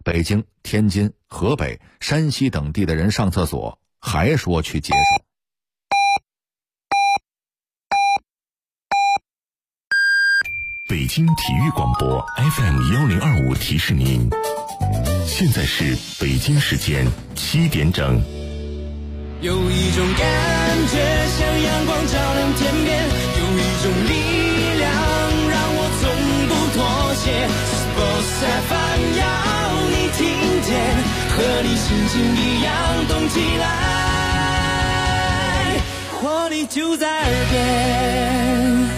北京、天津、河北、山西等地的人上厕所，还说去节省。 北京体育广播 FM1025 提示您，现在是北京时间7点整。 有一种感觉像阳光照亮天边，有一种力量让我从不妥协。Sports FM 要你听见，和你心情一样动起来，活力就在耳边。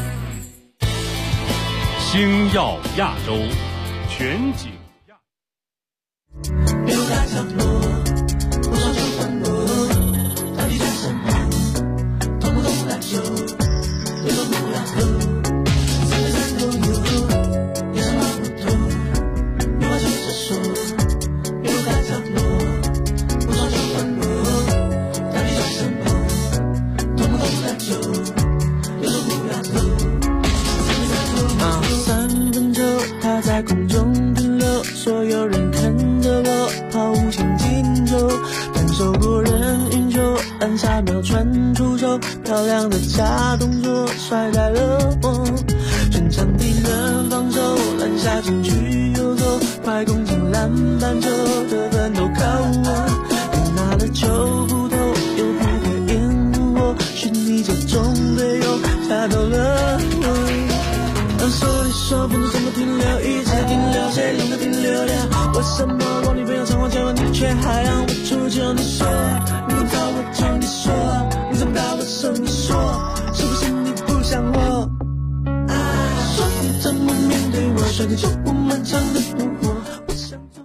星耀亚洲全景亚有大角落，多少种烦恼，到底在什么？懂不懂篮球？有种不要喝，三对三都有，也是老糊涂。有话接着说，有大角落，多少种烦恼，到底在什么？懂不懂篮球？有种不要喝。3分钟，它在空中停留，所有人看着我抛无情进球，感受过人运球，按下秒传出手，漂亮的假动作甩在了我，全场敌人防守，篮下禁区游走，快攻进篮板球，得分都靠我，你拿了球不投，又不会掩护我，是你这种队友吓到了我。说你说不能怎么停留，一直停留，谁让它停留了？为什么我女朋友常常叫你，却还让我出糗？你说你找我就你说，你怎么打我手？你说是不是你不想我？说你怎么面对我，甩个球我漫长的不惑，我想做。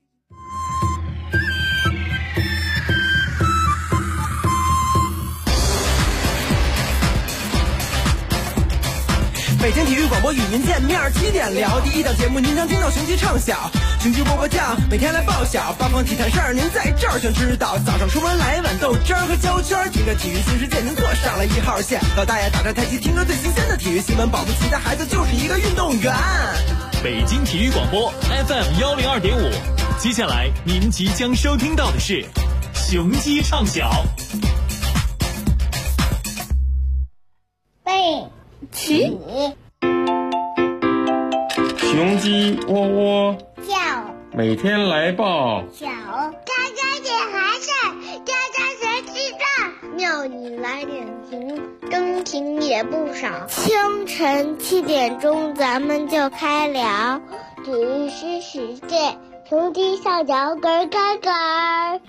北京体育广播与您见面，7点聊第一档节目，您将听到雄鸡唱晓，雄鸡波波酱，每天来报晓，八方体坛事儿您在这儿全知道。早上出门来一碗豆汁儿和焦圈，听着体育新世界您坐上了1号线。老大爷打着太极，听着最新鲜的体育新闻，保不齐的孩子就是一个运动员。 北京体育广播 FM102.5，接下来您即将收听到的是雄鸡唱晓。 背起雄鸡窝窝叫， 每天来报小家家点孩子，家家谁知道？庙里来点情，更情也不少。清晨7点钟，咱们就开聊体育新世界，雄鸡上脚咯咯咯。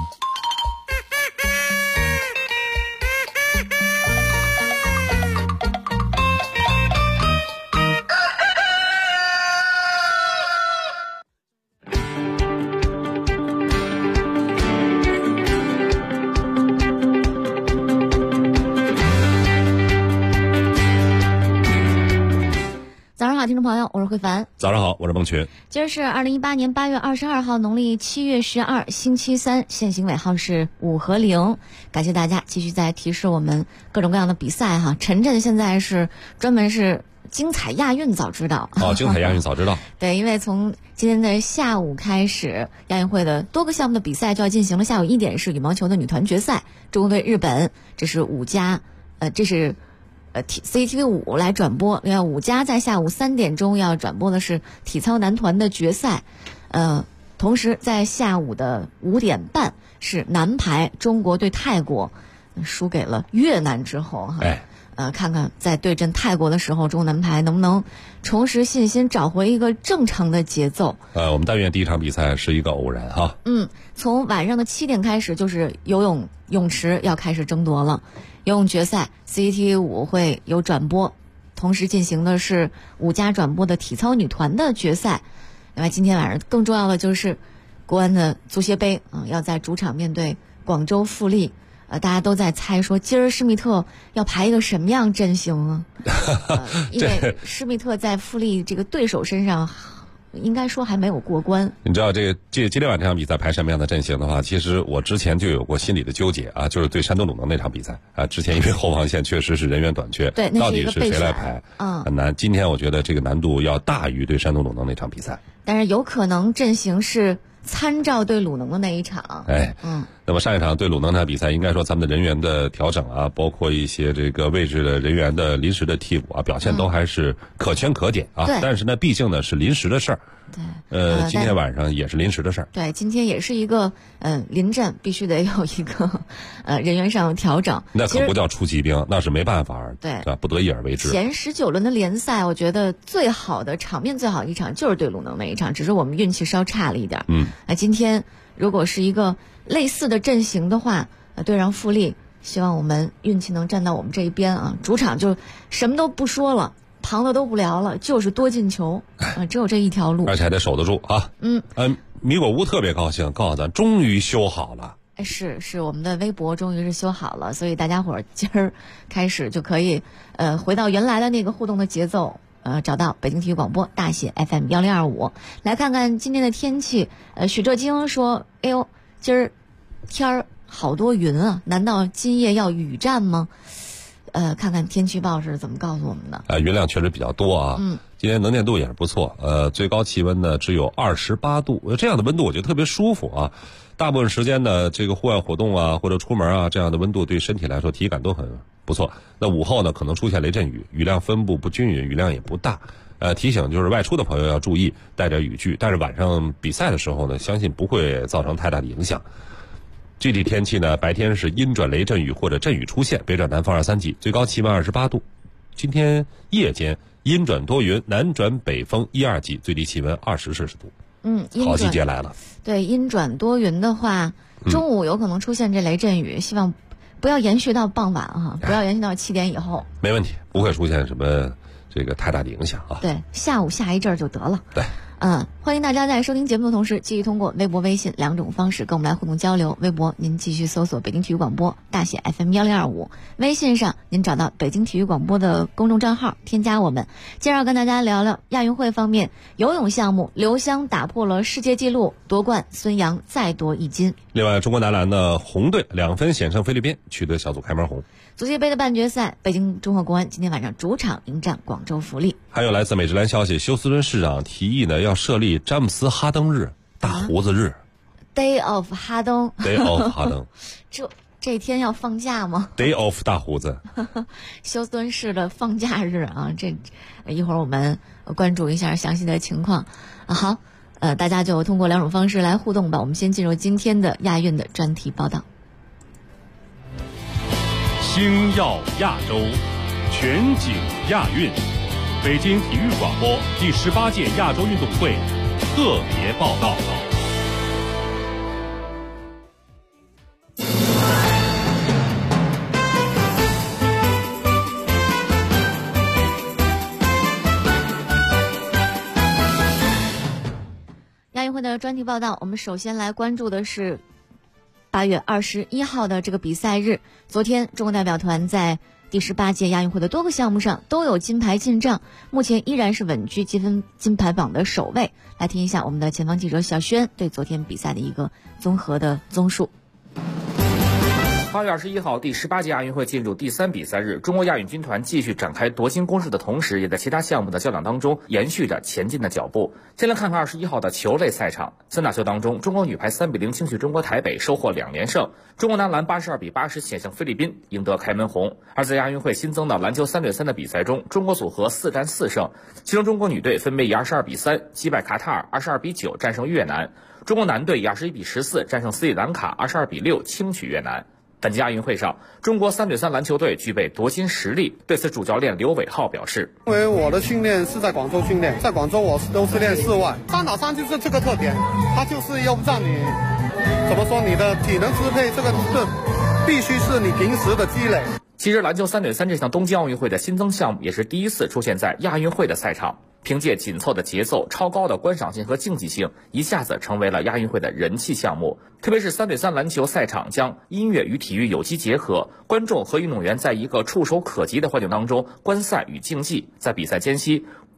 听众朋友，我是慧凡。 早上好，我是孟群。 今儿是2018年8月22号，农历7月12，星期三，现行尾号是5和0。感谢大家继续在提示我们各种各样的比赛哈。晨晨现在是专门是精彩亚运早知道哦，精彩亚运早知道。 对，因为从今天的下午开始，亚运会的多个项目的比赛就要进行了。下午1点是羽毛球的女团决赛，中国队日本，这是5家，这是。CCTV5 来转播，另外5家在下午3点钟要转播的是体操男团的决赛，同时在下午的5点半是男排中国对泰国，输给了越南之后哈，看看在对阵泰国的时候，中国男排能不能重拾信心，找回一个正常的节奏。 我们但愿第一场比赛是一个偶然哈。 从晚上的7点开始，就是游泳泳池要开始争夺了。游泳决赛 CCTV5 会有转播，同时进行的是5家转播的体操女团的决赛。另外今天晚上更重要的就是国安的足协杯要在主场面对广州富力。大家都在猜说今儿施密特要排一个什么样阵型啊？因为施密特在富力这个对手身上应该说还没有过关。 你知道今天晚上这场比赛排什么样的阵型的话，其实我之前就有过心理的纠结啊，就是对山东鲁能那场比赛啊，之前因为后防线确实是人员短缺， 对， 到底是谁来排，很难。今天我觉得这个难度要大于对山东鲁能那场比赛， 但是有可能阵型是参照对鲁能的那一场。 那么上一场对鲁能那场比赛，应该说咱们的人员的调整啊，包括一些这个位置的人员的临时的替补啊，表现都还是可圈可点啊。但是呢，毕竟呢是临时的事儿。 对， 今天晚上也是临时的事儿。 对，今天也是一个临阵，必须得有一个人员上的调整。 那可不叫出奇兵，那是没办法， 对， 不得已而为之。 前19轮的联赛，我觉得最好的场面最好一场就是对鲁能那一场，只是我们运气稍差了一点。今天如果是一个类似的阵型的话，对上富力，希望我们运气能站到我们这一边啊！主场就什么都不说了，旁的都不聊了，就是多进球只有这一条路， 而且还得守得住啊！米果乌特别高兴，告诉咱终于修好了。 是我们的微博终于是修好了，所以大家伙儿今儿开始就可以回到原来的那个互动的节奏。找到北京体育广播大写 FM 1025，来看看今天的天气。许浙京说：“哎呦，今儿天儿好多云啊，难道今夜要雨战吗？”看看天气预报是怎么告诉我们的。 云量确实比较多啊。今天能见度也是不错。最高气温呢只有28度，这样的温度我觉得特别舒服啊。大部分时间呢，这个户外活动啊或者出门啊，这样的温度对身体来说体感都很不错。那午后呢可能出现雷阵雨，雨量分布不均匀，雨量也不大。提醒就是外出的朋友要注意带点雨具，但是晚上比赛的时候呢，相信不会造成太大的影响。具体天气呢，白天是阴转雷阵雨或者阵雨出现，北转南风2、3级，最高气温28度。今天夜间阴转多云，南转北风1、2级，最低气温20摄氏度。好季节来了。 对，阴转多云的话，中午有可能出现这雷阵雨，希望不要延续到傍晚哈，不要延续到7点以后。 没问题，不会出现什么这个太大的影响啊。 对，下午下一阵就得了。 对。 欢迎大家在收听节目的同时，继续通过微博、微信2种方式跟我们来互动交流。微博您继续搜索北京体育广播大写 FM 1025，微信上您找到北京体育广播的公众账号，添加我们。接着要跟大家聊聊亚运会方面，游泳项目刘湘打破了世界纪录夺冠，孙杨再夺1金。 另外，中国男篮的红队2分险胜菲律宾，取得小组开门红。 足协杯的半决赛，北京中赫国安今天晚上主场迎战广州富力。 还有来自美职篮消息，休斯敦市长提议呢要设立詹姆斯哈登日、大胡子日。 Day of 哈登。 Day of 哈登。 这天要放假吗 ？Day of 大胡子。 休斯敦市的放假日啊，这一会儿我们关注一下详细的情况。好，大家就通过2种方式来互动吧。我们先进入今天的亚运的专题报道。 星耀亚洲，全景亚运，北京体育广播第18届亚洲运动会特别报道。 亚运会的专题报道，我们首先来关注的是8月21号的这个比赛日。昨天中国代表团在第18届亚运会的多个项目上都有金牌进账，目前依然是稳居积分金牌榜的首位。来听一下我们的前方记者小轩对昨天比赛的一个综合的综述。 8月21号，第18届亚运会进入第3比赛日，中国亚运军团继续展开夺金攻势的同时，也在其他项目的较量当中延续着前进的脚步。先来看看21号的球类赛场，三打球当中，中国女排3比0轻取中国台北，收获2连胜；中国男篮82比80险胜菲律宾，赢得开门红。而在亚运会新增的篮球3对3的比赛中，中国组合4战4胜，其中中国女队分别以22比3击败卡塔尔，22比9战胜越南；中国男队以21比14战胜斯里兰卡，22比6轻取越南。本届亚运会上，中国3对3篮球队具备夺金实力。对此，主教练刘伟浩表示：“ 因为我的训练是在广州训练，在广州我都是练室外，3打3就是这个特点，它就是要让你怎么说，你的体能支配这个必须是你平时的积累。” 其实，篮球3对3这项东京奥运会的新增项目也是第一次出现在亚运会的赛场。凭借紧凑的节奏、超高的观赏性和竞技性，一下子成为了亚运会的人气项目。特别是3对3篮球赛场将音乐与体育有机结合，观众和运动员在一个触手可及的环境当中观赛与竞技。在比赛间隙，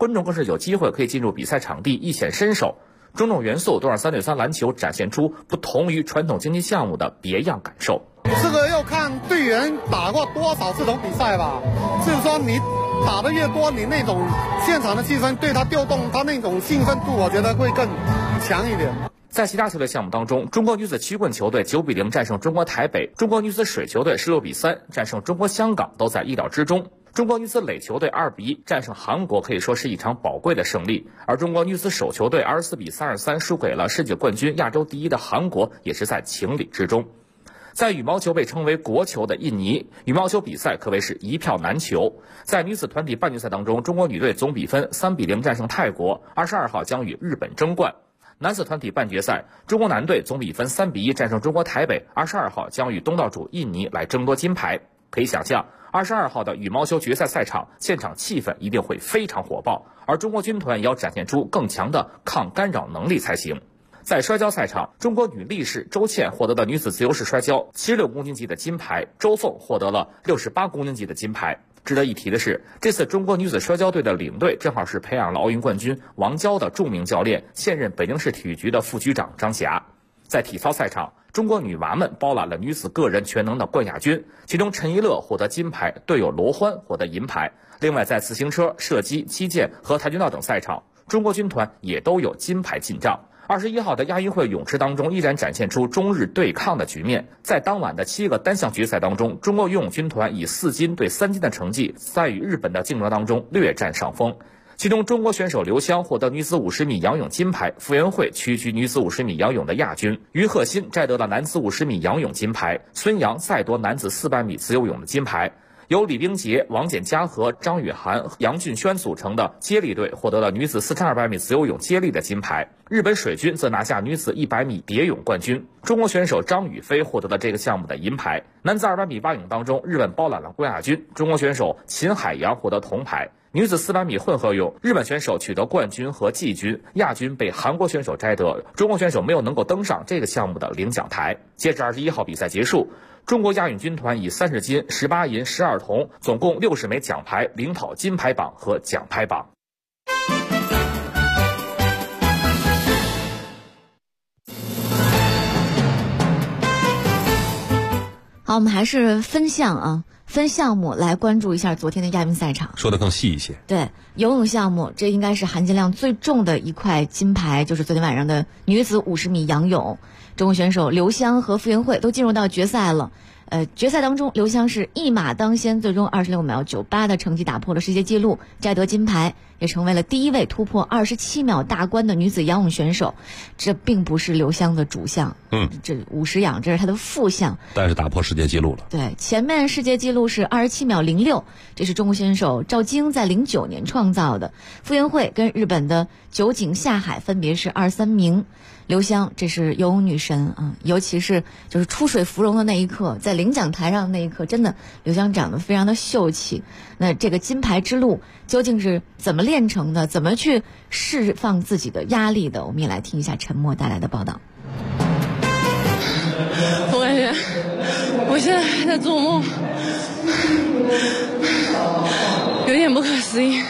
观众更是有机会可以进入比赛场地一显身手。种种元素都让3对3篮球展现出不同于传统竞技项目的别样感受。 这个要看队员打过多少这种比赛吧，就是说你打得越多，你那种现场的气氛对他调动，他那种兴奋度，我觉得会更强一点。 在其他球队项目当中，中国女子曲棍球队9比0战胜中国台北，中国女子水球队16比3战胜中国香港，都在意料之中。中国女子垒球队2比1战胜韩国，可以说是一场宝贵的胜利。而中国女子手球队24比33输给了世界冠军、亚洲第一的韩国，也是在情理之中。在羽毛球被称为国球的印尼，羽毛球比赛可谓是一票难求。在女子团体半决赛当中，中国女队总比分3比0战胜泰国，22号将与日本争冠。男子团体半决赛，中国男队总比分3比1战胜中国台北，22号将与东道主印尼来争夺金牌。可以想象，22号的羽毛球决赛赛场，现场气氛一定会非常火爆，而中国军团也要展现出更强的抗干扰能力才行。在摔跤赛场，中国女力士周倩获得了女子自由式摔跤76公斤级的金牌，周凤获得了68公斤级的金牌。值得一提的是，这次中国女子摔跤队的领队正好是培养了奥运冠军王娇的著名教练，现任北京市体育局的副局长张霞。在体操赛场，中国女娃们包揽了女子个人全能的冠亚军，其中陈一乐获得金牌，队友罗欢获得银牌。另外，在自行车、射击、击剑和跆拳道等赛场，中国军团也都有金牌进账。21号的亚运会泳池当中依然展现出中日对抗的局面。在当晚的7个单项决赛当中，中国游泳军团以4金对3金的成绩，在与日本的竞争当中略占上风。其中，中国选手刘湘获得女子50米仰泳金牌，傅园慧屈居女子50米仰泳的亚军，于鹤新摘得了男子50米仰泳金牌，孙杨再夺男子400米自由泳的金牌。由李冰洁、王简嘉和张雨涵、杨俊轩组成的接力队获得了女子4200米自由泳接力的金牌。日本水军则拿下女子100米蝶泳冠军。中国选手张雨霏获得了这个项目的银牌。男子200米蛙泳当中，日本包揽了冠亚军，中国选手秦海洋获得铜牌。女子400米混合泳，日本选手取得冠军和季军，亚军被韩国选手摘得，中国选手没有能够登上这个项目的领奖台。截至21号比赛结束，中国亚运军团以30金、18银、12铜，总共60枚奖牌，领跑金牌榜和奖牌榜。 好，我们还是分项目来关注一下昨天的亚运赛场， 说得更细一些。 对，游泳项目，这应该是含金量最重的一块金牌，就是昨天晚上的女子50米仰泳，中国选手刘湘和傅园慧都进入到决赛了。决赛当中，刘湘是一马当先，最终26秒98的成绩打破了世界纪录，摘得金牌，也成为了第一位突破27秒大关的女子仰泳选手。这并不是刘湘的主项，这50仰这是她的副项， 但是打破世界纪录了。 对，前面世界纪录是27秒06，这是中国选手赵晶在09年创造的。傅园慧跟日本的酒井夏海分别是23名。刘湘这是游泳女神啊，尤其是就是出水芙蓉的那一刻，在领奖台上的那一刻，真的刘湘长得非常的秀气。那这个金牌之路究竟是怎么炼成的？怎么去释放自己的压力的？我们也来听一下陈默带来的报道。 我感觉我现在还在做梦，有点不可思议。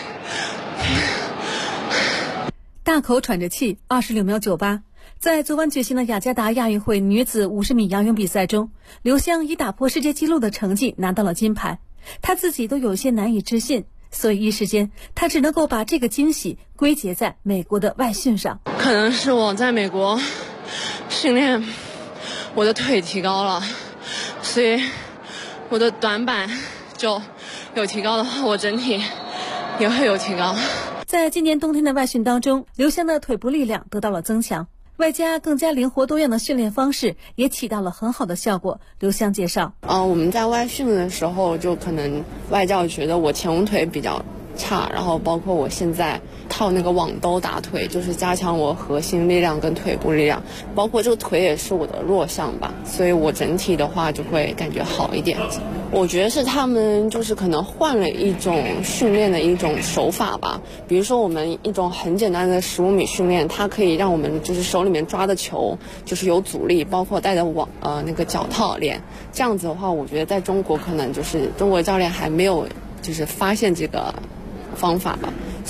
大口喘着气，26秒98。在昨晚举行的雅加达亚运会女子50米仰泳比赛中，刘湘以打破世界纪录的成绩拿到了金牌，她自己都有些难以置信，所以一时间她只能够把这个惊喜归结在美国的外训上。 可能是我在美国训练，我的腿提高了，所以我的短板就有提高的话，我整体也会有提高。 在今年冬天的外训当中，刘湘的腿部力量得到了增强，外加更加灵活多样的训练方式也起到了很好的效果。刘湘介绍， 我们在外训的时候，就可能外教觉得我前腿比较差，然后包括我现在套那个网兜打腿，就是加强我核心力量跟腿部力量，包括这个腿也是我的弱项吧，所以我整体的话就会感觉好一点。我觉得是他们就是可能换了一种训练的一种手法吧，比如说我们一种很简单的15米训练，它可以让我们就是手里面抓的球就是有阻力，包括带的那个脚套练，这样子的话，我觉得在中国可能就是中国教练还没有就是发现这个方法吧，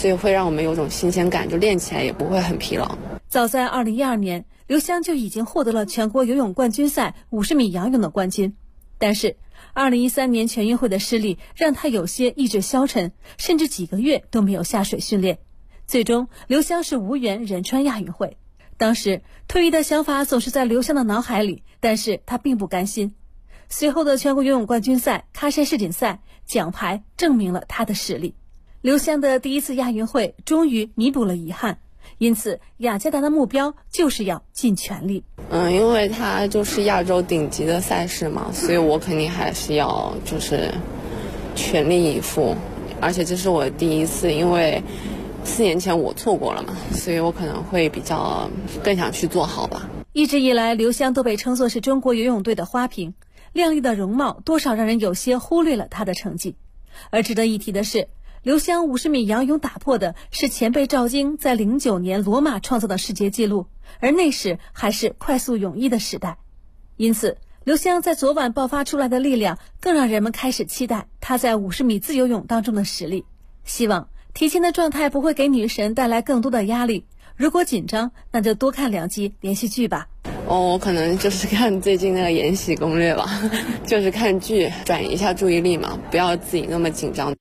所以会让我们有种新鲜感，就练起来也不会很疲劳。 早在2012年，刘湘就已经获得了全国游泳冠军赛50米仰泳的冠军，但是2013年全运会的失利让她有些意志消沉，甚至几个月都没有下水训练。最终，刘湘是无缘仁川亚运会。当时退役的想法总是在刘湘的脑海里，但是她并不甘心。随后的全国游泳冠军赛、喀山世锦赛奖牌证明了她的实力。刘湘的第一次亚运会终于弥补了遗憾，因此雅加达的目标就是要尽全力。 因为它就是亚洲顶级的赛事嘛，所以我肯定还是要就是全力以赴。而且这是我第一次，因为4年前我错过了嘛，所以我可能会比较更想去做好吧。 一直以来，刘湘都被称作是中国游泳队的花瓶，靓丽的容貌多少让人有些忽略了她的成绩。而值得一提的是，刘湘50米仰泳打破的是前辈赵晶在09年罗马创造的世界纪录，而那时还是快速泳衣的时代。因此，刘湘在昨晚爆发出来的力量，更让人们开始期待她在50米自由泳当中的实力。希望提前的状态不会给女神带来更多的压力。如果紧张，那就多看2集连续剧吧。 我可能就是看最近那个《延禧攻略》吧，就是看剧转移一下注意力嘛，不要自己那么紧张。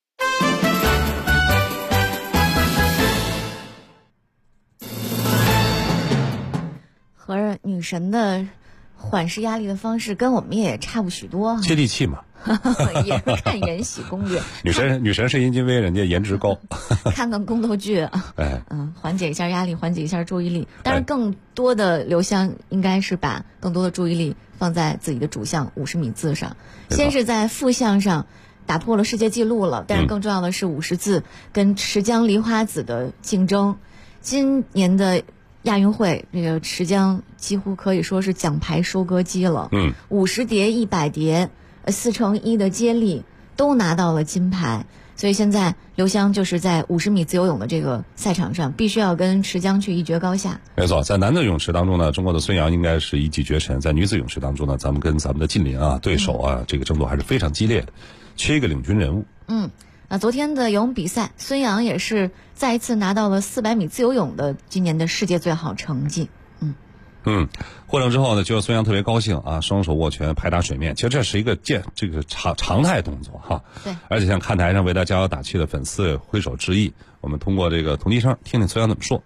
合着女神的缓释压力的方式跟我们也差不许多， 接地气嘛。 也是看《延禧攻略》 女神是殷金威，人家颜值高。 看看宫斗剧，缓解一下压力，缓解一下注意力。但是更多的刘湘应该是把更多的注意力放在自己的主项50米自上。先是在副项上打破了世界纪录了，但是更重要的是50自跟池江梨花子的竞争。今年的亚运会，这个池江几乎可以说是奖牌收割机了。50蝶、100蝶，4×1的接力都拿到了金牌，所以现在刘湘就是在50米自由泳的这个赛场上，必须要跟池江去一决高下。 没错，在男子泳池当中呢，中国的孙杨应该是一骑绝尘；在女子泳池当中呢，咱们跟咱们的近邻对手这个争夺还是非常激烈的，缺一个领军人物。 那昨天的游泳比赛，孙杨也是再一次拿到了400米自由泳的今年的世界最好成绩。 获胜之后呢，就孙杨特别高兴双手握拳拍打水面。其实这是一个这个常态动作哈。 对。 而且像看台上为他加油打气的粉丝挥手致意，我们通过这个同笛声听听孙杨怎么说。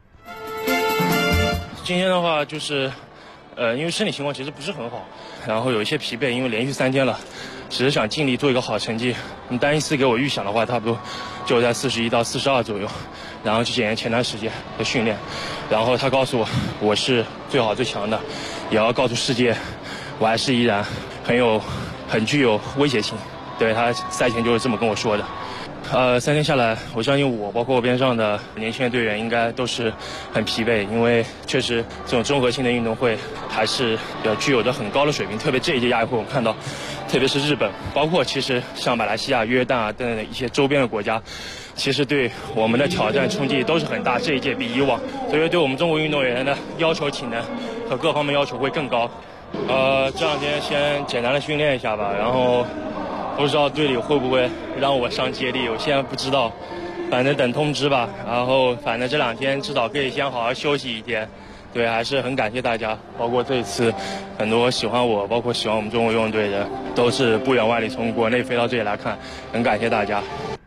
今天的话就是，因为身体情况其实不是很好，然后有一些疲惫，因为连续3天了，只是想尽力做一个好成绩。单一次给我预想的话，差不多就在41到42左右，然后去检验前段时间的训练，然后他告诉我我是最好最强的，也要告诉世界我还是依然很具有威胁性。对，他赛前就是这么跟我说的。3天下来，我相信我包括我边上的年轻的队员应该都是很疲惫，因为确实这种综合性的运动会还是具有着很高的水平。特别这一届亚运会，我们看到，特别是日本，包括其实像马来西亚、约旦等等一些周边的国家，其实对我们的挑战冲击都是很大。这一届比以往，所以对我们中国运动员的要求、体能和各方面要求会更高。这2天先简单的训练一下吧，然后不知道队里会不会让我上接力，我现在不知道，反正等通知吧。然后反正这2天至少可以先好好休息1天。对，还是很感谢大家，包括这一次很多喜欢我，包括喜欢我们中国游泳队的，都是不远万里从国内飞到这里来看，很感谢大家。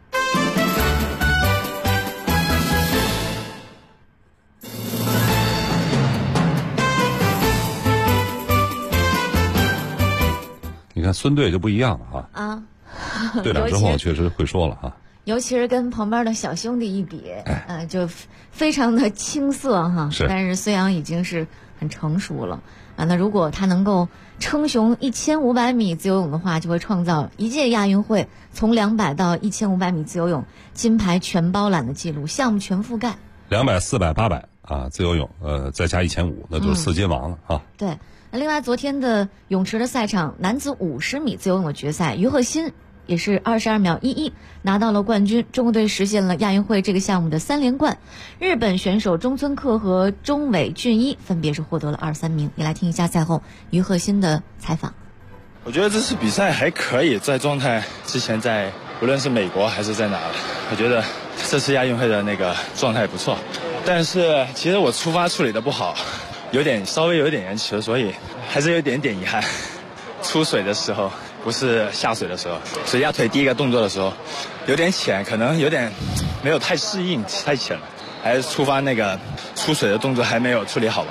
你看孙队就不一样了队长之后确实会说了尤其是跟旁边的小兄弟一比，就非常的青涩但是孙杨已经是很成熟了那如果他能够称雄1500米自由泳的话，就会创造一届亚运会从200到1500米自由泳金牌全包揽的记录，项目全覆盖。 200、400、800自由泳再加1500，那就是4金王了对。那另外昨天的泳池的赛场，男子50米自由泳的决赛，于鹤新也是22秒11拿到了冠军，中国队实现了亚运会这个项目的3连冠。日本选手中村克和中尾俊一分别是获得了2、3名。你来听一下赛后于鹤新的采访。 我觉得这次比赛还可以，在状态之前在无论是美国还是在哪，我觉得这次亚运会的那个状态不错，但是其实我出发处理的不好，稍微有点延迟，所以还是有点遗憾。出水的时候不是下水的时候，水下腿第一个动作的时候有点浅，可能有点没有太适应，太浅了，还是出发那个出水的动作还没有处理好吧。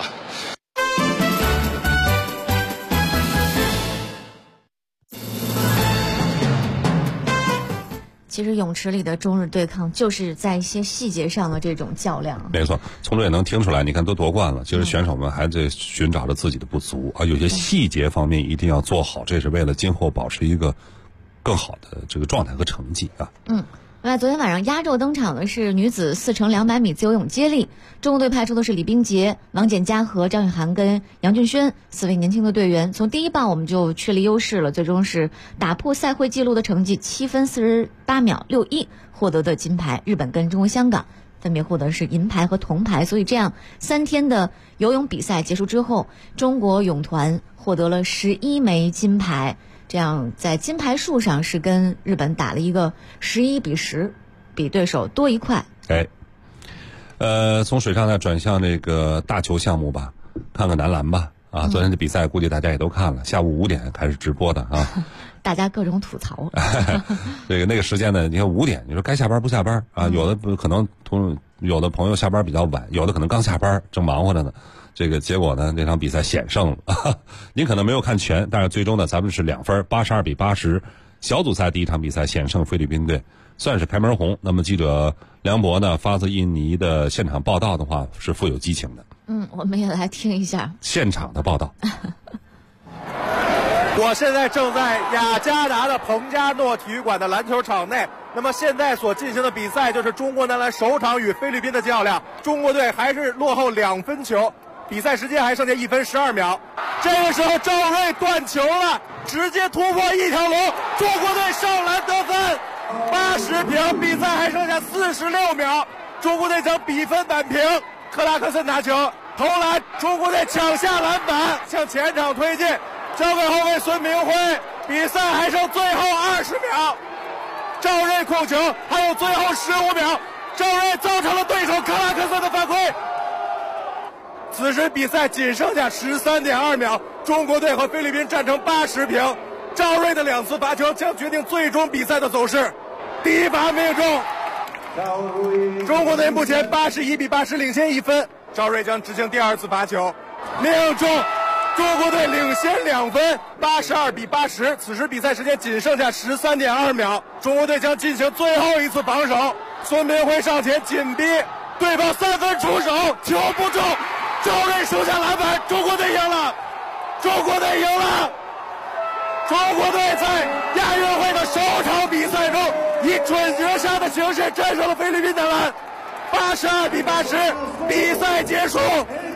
其实泳池里的中日对抗就是在一些细节上的这种较量。 没错，从这也能听出来，你看都夺冠了，其实选手们还在寻找着自己的不足啊，有些细节方面一定要做好，这是为了今后保持一个更好的这个状态和成绩啊。 另外，昨天晚上压轴登场的是女子4乘200米自由泳接力，中国队派出的是李冰洁、王简嘉和张雨涵跟杨俊轩4位年轻的队员。从第一棒我们就确立优势了，最终是打破赛会纪录的成绩7分48秒61获得的金牌。日本跟中国香港分别获得是银牌和铜牌，所以这样3天的游泳比赛结束之后，中国泳团获得了11枚金牌。这样在金牌数上是跟日本打了一个11比10，比对手多1块。 从水上呢转向这个大球项目吧，看看男篮吧。昨天的比赛估计大家也都看了，下午5点开始直播的啊。 大家各种吐槽。 那个时间呢，你看5点，你说该下班不下班啊？有的可能有的朋友下班比较晚，有的可能刚下班正忙活着呢。这个结果呢，这场比赛险胜了。您可能没有看全，但是最终呢，咱们是2分，82比80，小组赛第一场比赛险胜菲律宾队，算是开门红。那么记者梁博呢，发自印尼的现场报道的话，是富有激情的。 我们也来听一下现场的报道。 我现在正在雅加达的彭加诺体育馆的篮球场内。那么现在所进行的比赛就是中国男篮首场与菲律宾的较量，中国队还是落后2分球。比赛时间还剩下1分12秒，这个时候赵睿断球了，直接突破一条龙，中国队上篮得分，80平，比赛还剩下46秒，中国队将比分扳平。克拉克森拿球投篮，中国队抢下篮板，向前场推进，交给后卫孙铭徽。比赛还剩最后20秒，赵睿控球，还有最后15秒，赵睿造成了对手克拉克森的犯规。此时比赛仅剩下13.2秒，中国队和菲律宾战成80平。赵睿的2次罚球将决定最终比赛的走势。第一罚命中，中国队目前81比80领先1分。赵睿将执行第2次罚球，命中，中国队领先2分，82比80。此时比赛时间仅剩下13.2秒，中国队将进行最后一次防守。孙铭徽上前紧逼，对方3分出手，球不中。赵睿收下篮板，中国队赢了！中国队赢了！中国队在亚运会的首场比赛中，以准决赛的形式战胜了菲律宾男篮，82比80，比赛结束。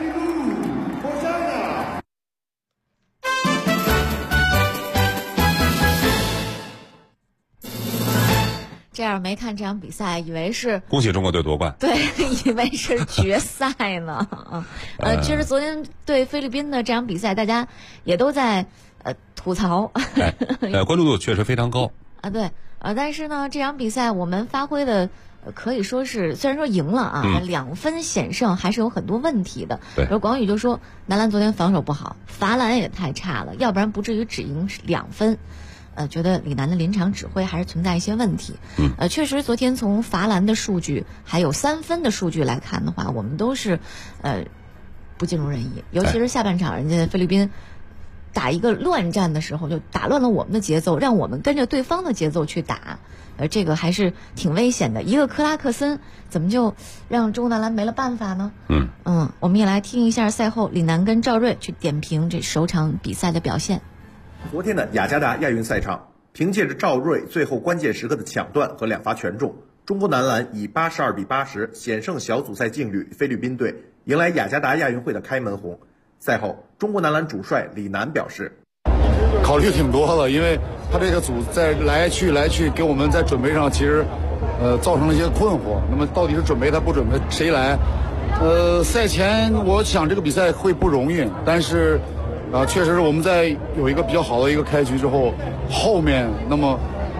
这样没看这场比赛，以为是恭喜中国队夺冠， 对，以为是决赛呢。其实昨天对菲律宾的这场比赛，大家也都在吐槽， 关注度确实非常高啊。对，但是呢，这场比赛我们发挥的可以说是，虽然说赢了啊，2分险胜，还是有很多问题的。 对， 然后广宇就说，男篮昨天防守不好，罚篮也太差了，要不然不至于只赢2分。觉得李楠的临场指挥还是存在一些问题。确实，昨天从罚篮的数据还有3分的数据来看的话，我们都是不尽如人意。尤其是下半场，人家菲律宾打一个乱战的时候，就打乱了我们的节奏，让我们跟着对方的节奏去打。这个还是挺危险的。一个克拉克森怎么就让中国男篮没了办法呢？我们也来听一下赛后李楠跟赵睿去点评这首场比赛的表现。 昨天的雅加达亚运赛场，凭借着赵睿最后关键时刻的抢断和2罚全中，中国男篮以82比80险胜小组赛劲旅菲律宾队，迎来雅加达亚运会的开门红。赛后，中国男篮主帅李楠表示， 考虑挺多了，因为他这个组在来去给我们在准备上其实造成了一些困惑。那么到底是准备他不准备谁来？赛前我想这个比赛会不容易，但是确实是我们在有一个比较好的一个开局之后，后面那么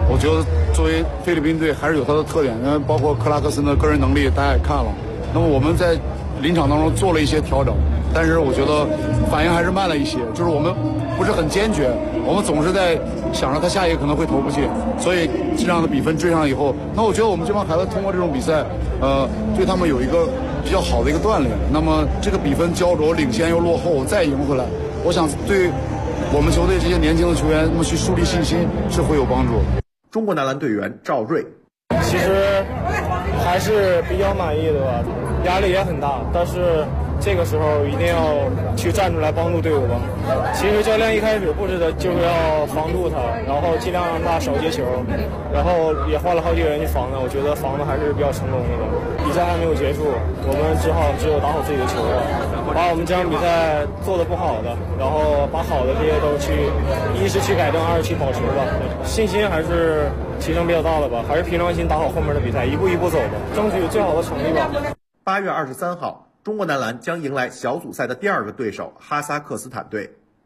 我觉得作为菲律宾队还是有它的特点，因为包括克拉克森的个人能力大家也看了。那么我们在临场当中做了一些调整，但是我觉得反应还是慢了一些，就是我们不是很坚决，我们总是在想着他下一个可能会投不进，所以这样的比分追上以后，那我觉得我们这帮孩子通过这种比赛，对他们有一个比较好的一个锻炼。那么这个比分焦灼，领先又落后，再赢回来，我想对我们球队这些年轻的球员，那么去树立信心是会有帮助。 中国男篮队员赵睿， 其实还是比较满意的吧，压力也很大，但是这个时候一定要去站出来帮助队伍吧。其实教练一开始布置的就是要防住他，然后尽量让他少接球，然后也换了好几个人去防他，我觉得防的还是比较成功的吧。比赛还没有结束，我们只有打好自己的球了，把我们这场比赛做的不好的，然后把好的这些都去，一是去改正，二是去保持吧。信心还是提升比较大了吧，还是平常心打好后面的比赛，一步一步走吧，争取最好的成绩吧。 8月23号，中国男篮将迎来小组赛的第2个对手哈萨克斯坦队。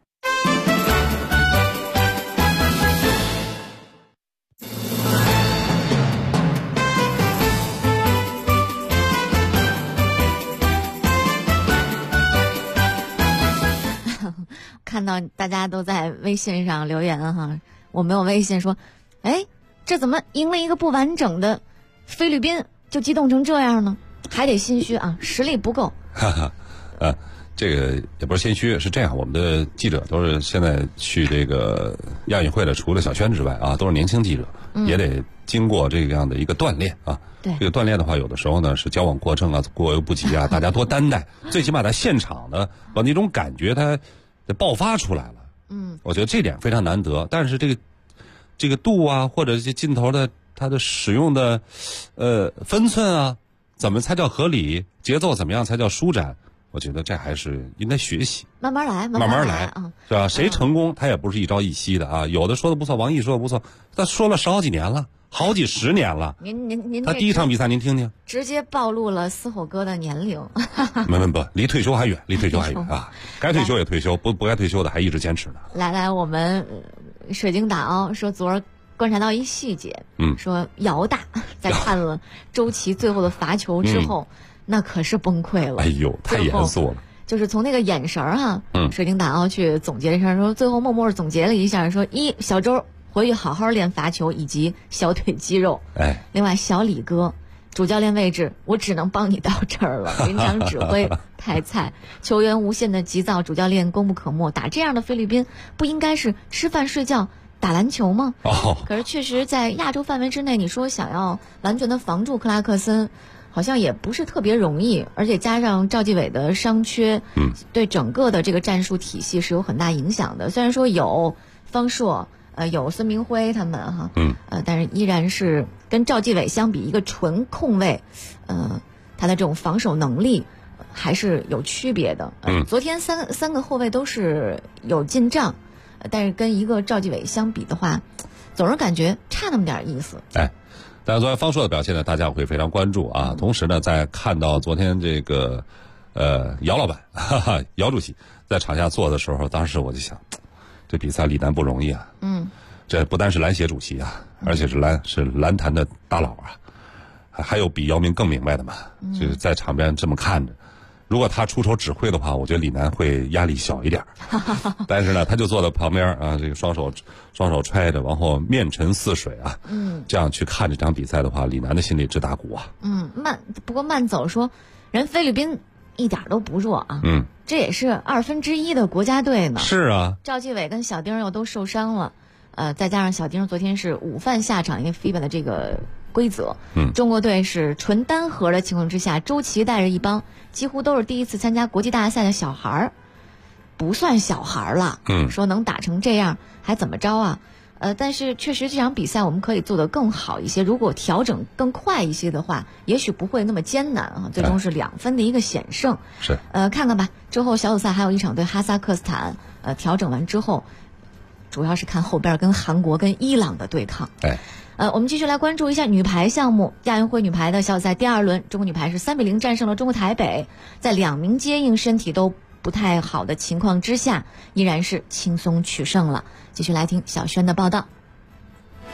看到大家都在微信上留言哈，我没有微信说，哎，这怎么赢了一个不完整的菲律宾就激动成这样呢？还得心虚啊，实力不够。 这个也不是心虚，是这样，我们的记者都是现在去这个亚运会的，除了小轩之外啊，都是年轻记者，也得经过这样的一个锻炼啊。 对， 这个锻炼的话，有的时候呢是矫枉过正啊，过犹不及啊，大家多担待，最起码在现场呢，把那种感觉它爆发出来了。我觉得这点非常难得。但是这个度啊，或者这镜头的它的使用的分寸啊，怎么才叫合理？节奏怎么样才叫舒展？我觉得这还是应该学习， 慢慢来， 慢慢来啊，是吧？谁成功，他也不是一朝一夕的啊。有的说的不错，王毅说的不错，他说了10好几年了，好几10年了。 您他第一场比赛您听听， 直接暴露了嘶吼哥的年龄。 不，离退休还远，离退休还远啊！该退休也退休，不该退休的还一直坚持呢。 来，我们水晶打凹说昨儿观察到一细节，说姚大在看了周琦最后的罚球之后。那可是崩溃了！ 哎呦，太严肃了。 就是从那个眼神哈，水晶打凹去总结一下，说最后默默总结了一下，说小周回去好好练罚球以及小腿肌肉。另外小李哥主教练位置我只能帮你到这儿了，临场指挥太菜，球员无限的急躁，主教练功不可没。打这样的菲律宾不应该是吃饭睡觉打篮球吗？可是确实在亚洲范围之内，你说想要完全的防住克拉克森。好像也不是特别容易，而且加上赵继伟的伤缺，对整个的这个战术体系是有很大影响的。虽然说有方硕，有孙明辉他们哈，但是依然是跟赵继伟相比，一个纯控卫，他的这种防守能力还是有区别的。昨天三个后卫都是有进账，但是跟一个赵继伟相比的话，总是感觉差那么点意思。 但是昨天方硕的表现呢，大家会非常关注啊。同时呢，在看到昨天这个姚老板姚主席在场下坐的时候，当时我就想，这比赛李楠不容易啊。这不单是篮协主席啊，而且是篮坛的大佬啊，还有比姚明更明白的嘛。就是在场边这么看着，如果他出手指挥的话，我觉得李楠会压力小一点。但是呢，他就坐在旁边啊，这个双手揣着，然后面沉似水啊。这样去看这场比赛的话，李楠的心里直打鼓啊。 不过慢走说，人菲律宾一点都不弱啊。这也是1/2的国家队呢。 是啊。 赵继伟跟小丁又都受伤了，再加上小丁昨天是午饭下场，因为 FIBA 的这个规则，中国队是纯单核的情况之下，周琦带着一帮几乎都是第一次参加国际大赛的小孩儿，不算小孩了。说能打成这样还怎么着啊？但是确实这场比赛我们可以做得更好一些，如果调整更快一些的话，也许不会那么艰难啊。最终是2分的一个险胜。 是。 看看吧，之后小组赛还有一场对哈萨克斯坦，调整完之后，主要是看后边跟韩国跟伊朗的对抗。我们继续来关注一下女排项目。亚运会女排的小组赛第2轮，中国女排是3比0战胜了中国台北，在2名接应身体都不太好的情况之下，依然是轻松取胜了。继续来听小轩的报道。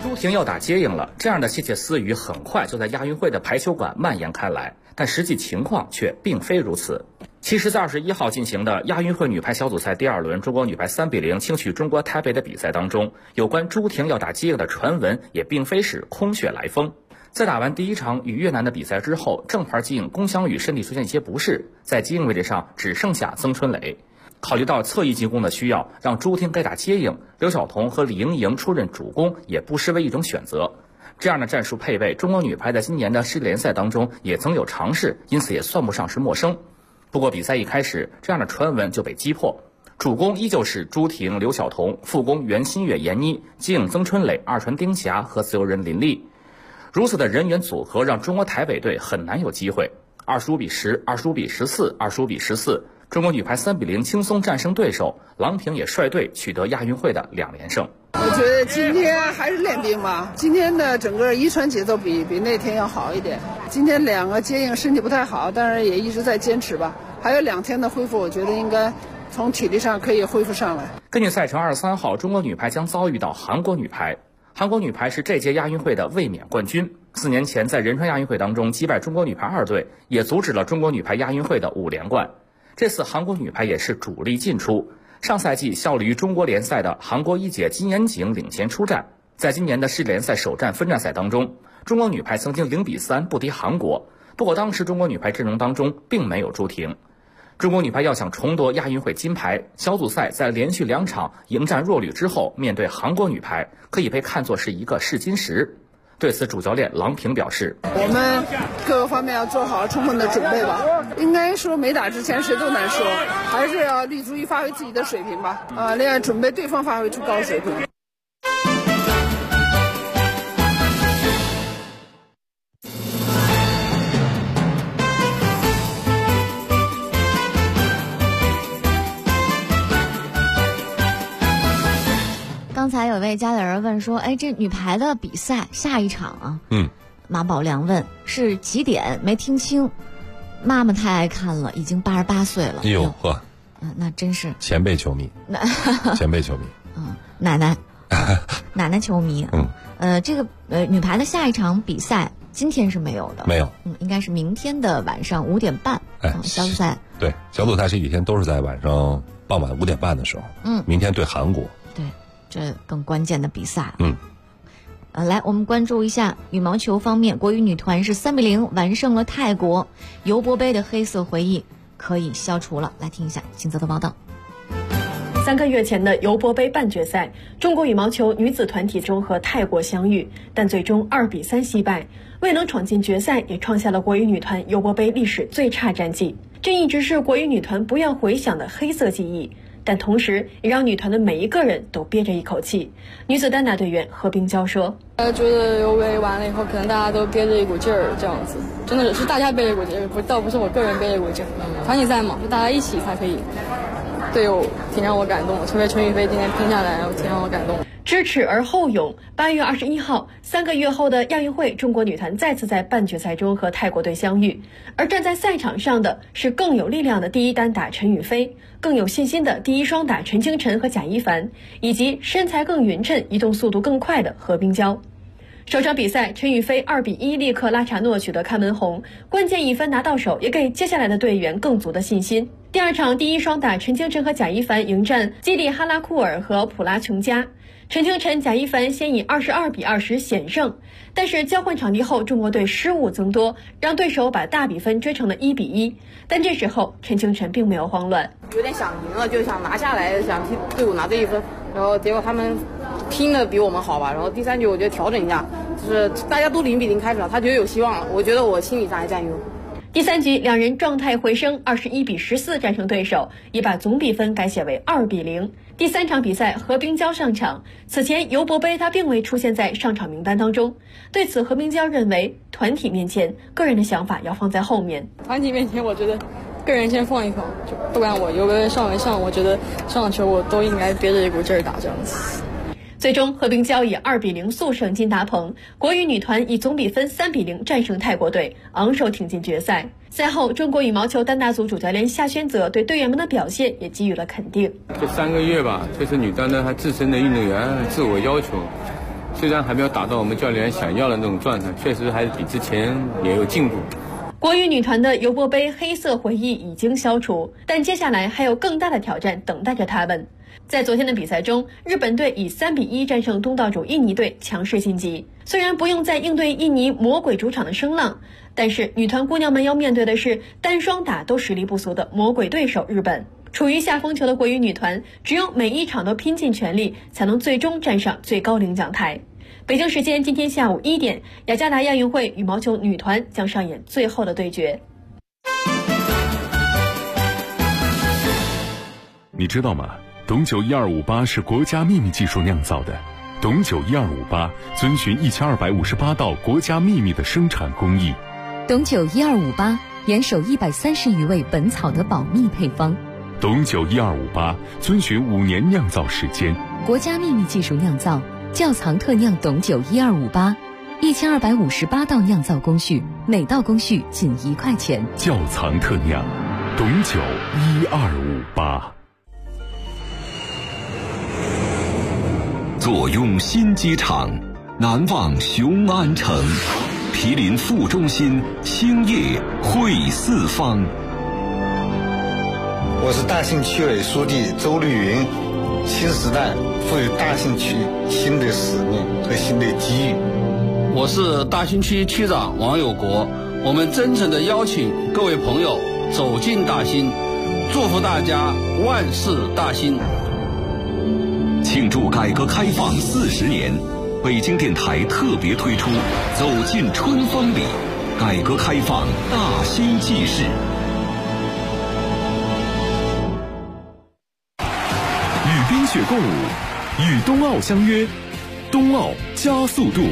朱婷要打接应了，这样的窃窃私语很快就在亚运会的排球馆蔓延开来，但实际情况却并非如此。其实，在21号进行的亚运会女排小组赛第2轮，中国女排3比0轻取中国台北的比赛当中，有关朱婷要打接应的传闻也并非是空穴来风。在打完第1场与越南的比赛之后，正牌接应龚翔宇身体出现一些不适，在接应位置上只剩下曾春蕾。考虑到侧翼进攻的需要，让朱婷该打接应，刘晓彤和李盈莹出任主攻也不失为一种选择。这样的战术配备，中国女排在今年的世界联赛当中也曾有尝试，因此也算不上是陌生。不过比赛一开始，这样的传闻就被击破，主攻依旧是朱婷、刘晓彤，副攻袁心玥、闫妮，接应曾春蕾、二传丁霞和自由人林丽。如此的人员组合让中国台北队很难有机会。25比10、25比14、25比14。中国女排3比0轻松战胜对手，郎平也率队取得亚运会的2连胜。 我觉得今天还是练兵吧，今天的整个一传节奏比那天要好一点。今天2个接应身体不太好，但是也一直在坚持吧。还有2天的恢复，我觉得应该从体力上可以恢复上来。 根据赛程，23号中国女排将遭遇到韩国女排。韩国女排是这届亚运会的卫冕冠军，4年前在仁川亚运会当中击败中国女排2队，也阻止了中国女排亚运会的5连冠。这次韩国女排也是主力进出，上赛季效力于中国联赛的韩国一姐金妍景领衔出战。在今年的世联赛首战分站赛当中，中国女排曾经0比3不敌韩国，不过当时中国女排阵容当中并没有朱婷。中国女排要想重夺亚运会金牌，小组赛在连续2场迎战弱旅之后，面对韩国女排，可以被看作是一个试金石。对此，主教练郎平表示：“ 我们各个方面要做好充分的准备吧。应该说没打之前谁都难说，还是要立足于发挥自己的水平吧。另外准备对方发挥出高水平。” 刚才有位家里人问说，这女排的比赛下一场啊？马宝良问是几点？没听清。妈妈太爱看了，已经88岁了。 哎呦呵， 那真是前辈球迷，前辈球迷。 奶奶球迷。这个女排的下一场比赛今天是没有的， 没有。 应该是明天的晚上5点半。小组赛。 对，小组赛这几天都是在晚上傍晚5点半的时候。明天对韩国。 对。这更关键的比赛。来，我们关注一下羽毛球方面，国羽女团是3比0完胜了泰国，尤伯杯的黑色回忆可以消除了。来听一下金泽的报道。 3个月前的尤伯杯半决赛，中国羽毛球女子团体中和泰国相遇，但最终2比3惜败，未能闯进决赛，也创下了国羽女团尤伯杯历史最差战绩。这一直是国羽女团不愿回想的黑色记忆。但同时也让女团的每一个人都憋着一口气。女子单打队员何冰娇说：“ 觉得尤杯完了以后，可能大家都憋着一股劲儿，这样子，真的是大家憋着一股劲儿，倒不是我个人憋着一股劲儿。团体赛嘛，就大家一起才可以。对我挺让我感动的，特别陈雨菲今天拼下来，挺让我感动。” 知耻而后勇。8月21号，3个月后的亚运会，中国女团再次在半决赛中和泰国队相遇。而站在赛场上的是更有力量的第一单打陈雨菲，更有信心的第一双打陈清晨和贾一凡，以及身材更匀称、移动速度更快的何冰娇。首场比赛，陈雨菲2比1力克拉查诺取得看门红，关键1分拿到手，也给接下来的队员更足的信心。第2场第一双打陈清晨和贾一凡迎战基里哈拉库尔和普拉琼加。陈清晨、贾一凡先以22比20险胜，但是交换场地后，中国队失误增多，让对手把大比分追成了1比1。但这时候陈清晨并没有慌乱， 有点想赢了，就想拿下来，想替队伍拿这1分，然后结果他们拼的比我们好吧。然后第3局我觉得调整一下，就是大家都0比0开始了，他觉得有希望了，我觉得我心理上还占优。 第3局两人状态回升，21比14战胜对手，也把总比分改写为2比0。第3场比赛，何冰娇上场。此前尤伯杯她并未出现在上场名单当中。对此，何冰娇认为，团体面前，个人的想法要放在后面。 团体面前，我觉得个人先放一放，就不管我尤伯杯上没上，我觉得上球我都应该憋着一股劲儿打这样子。 最终，何冰娇以2比0速胜金达鹏，国羽女团以总比分3比0战胜泰国队，昂首挺进决赛。赛后，中国羽毛球单打组主教练夏宣泽对队员们的表现也给予了肯定。 这3个月吧，就是女单的她自身的运动员自我要求， 虽然还没有达到我们教练员想要的那种状态，确实还是比之前也有进步。 国羽女团的尤伯杯黑色回忆已经消除，但接下来还有更大的挑战等待着他们。在昨天的比赛中，日本队以3-1战胜东道主印尼队，强势晋级。虽然不用再应对印尼魔鬼主场的声浪，但是女团姑娘们要面对的是单双打都实力不俗的魔鬼对手日本。处于下风球的国羽女团，只有每一场都拼尽全力，才能最终站上最高领奖台。北京时间今天下午1点，雅加达亚运会羽毛球女团将上演最后的对决。 你知道吗？董酒1258是国家秘密技术酿造的。董酒1258遵循1258道国家秘密的生产工艺。 董酒1258严守130余位本草的保密配方。 董酒1258遵循5年酿造时间， 国家秘密技术酿造，窖藏特酿董酒1258，1258道酿造工序，每道工序仅1块钱。 窖藏特酿，董酒1258。 坐拥新机场，难忘雄安城，毗邻副中心，兴业汇四方。 我是大兴区委书记周绿云。新时代赋予大兴区新的使命和新的机遇。 我是大兴区区长王有国。我们真诚地邀请各位朋友走进大兴，祝福大家万事大兴。 庆祝改革开放40年，北京电台特别推出《走进春风里》，改革开放大兴纪事。 与冰雪共舞，与冬奥相约，冬奥加速度。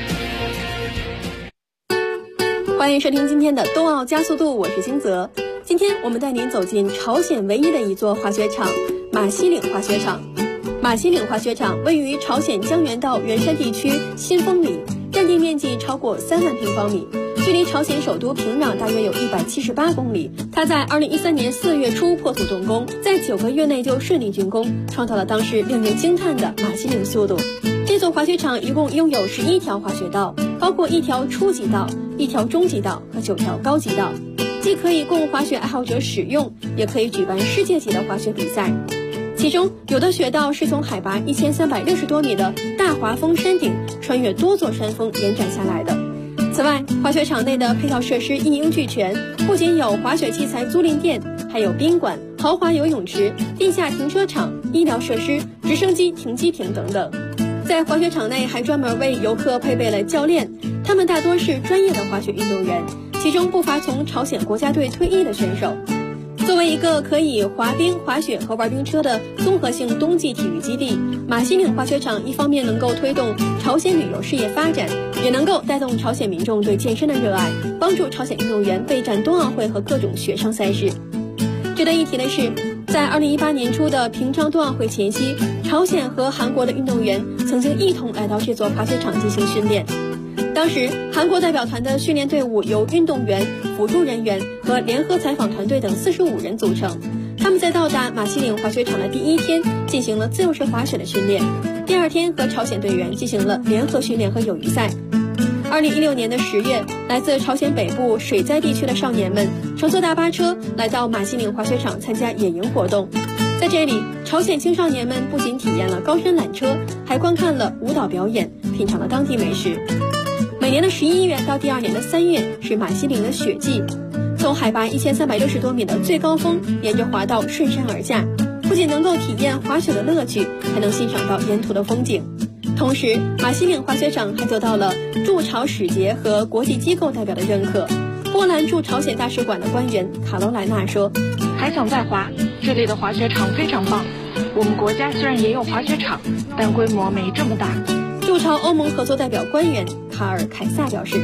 欢迎收听今天的冬奥加速度，我是金泽。今天我们带您走进朝鲜唯一的一座滑雪场——马西岭滑雪场。马西岭滑雪场位于朝鲜江原道元山地区新丰里，占地面积超过3万平方米，距离朝鲜首都平壤大约有178公里。它在2013年4月初破土动工，在9个月内就顺利竣工，创造了当时令人惊叹的马西岭速度。这座滑雪场一共拥有11条滑雪道，包括1条初级道、1条中级道和9条高级道，既可以供滑雪爱好者使用，也可以举办世界级的滑雪比赛。其中有的雪道是从海拔1360多米的大华峰山顶穿越多座山峰延展下来的。此外，滑雪场内的配套设施一应俱全，不仅有滑雪器材租赁店，还有宾馆、豪华游泳池、地下停车场、医疗设施、直升机停机坪等等。在滑雪场内还专门为游客配备了教练，他们大多是专业的滑雪运动员，其中不乏从朝鲜国家队退役的选手。作为一个可以滑冰、滑雪和玩冰车的综合性冬季体育基地，马西岭滑雪场一方面能够推动朝鲜旅游事业发展，也能够带动朝鲜民众对健身的热爱，帮助朝鲜运动员备战冬奥会和各种雪上赛事。值得一提的是，在2018年初的平昌冬奥会前夕，朝鲜和韩国的运动员曾经一同来到这座滑雪场进行训练。当时韩国代表团的训练队伍由运动员、辅助人员和联合采访团队等45人组成。他们在到达马西岭滑雪场的第1天进行了自由式滑雪的训练，第2天和朝鲜队员进行了联合训练和友谊赛。2016年的10月，来自朝鲜北部水灾地区的少年们乘坐大巴车来到马西岭滑雪场参加野营活动。在这里，朝鲜青少年们不仅体验了高山缆车，还观看了舞蹈表演，品尝了当地美食。每年的11月到第2年的3月是马西岭的雪季，从海拔1360多米的最高峰沿着滑道顺山而下，不仅能够体验滑雪的乐趣，还能欣赏到沿途的风景。同时，马西岭滑雪场还得到了驻朝使节和国际机构代表的认可。波兰驻朝鲜大使馆的官员卡罗莱娜说：“ 还想再滑，这里的滑雪场非常棒。我们国家虽然也有滑雪场，但规模没这么大。” 驻朝欧盟合作代表官员卡尔凯撒表示。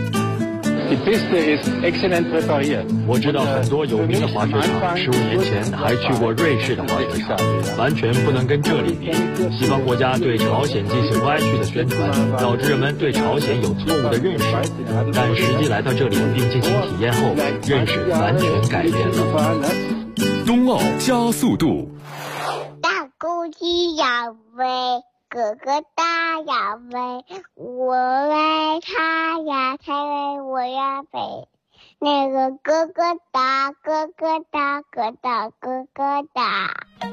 我知道很多有名的滑雪场，15年前还去过瑞士的滑雪场，完全不能跟这里比。西方国家对朝鲜进行歪曲的宣传，导致人们对朝鲜有错误的认识，但实际来到这里并进行体验后，认识完全改变了。 冬奥加速度。 大公鸡要喂，哥哥大呀飞，我为他呀才为我呀飞。那个咯咯哒，咯咯哒，咯哒咯咯哒。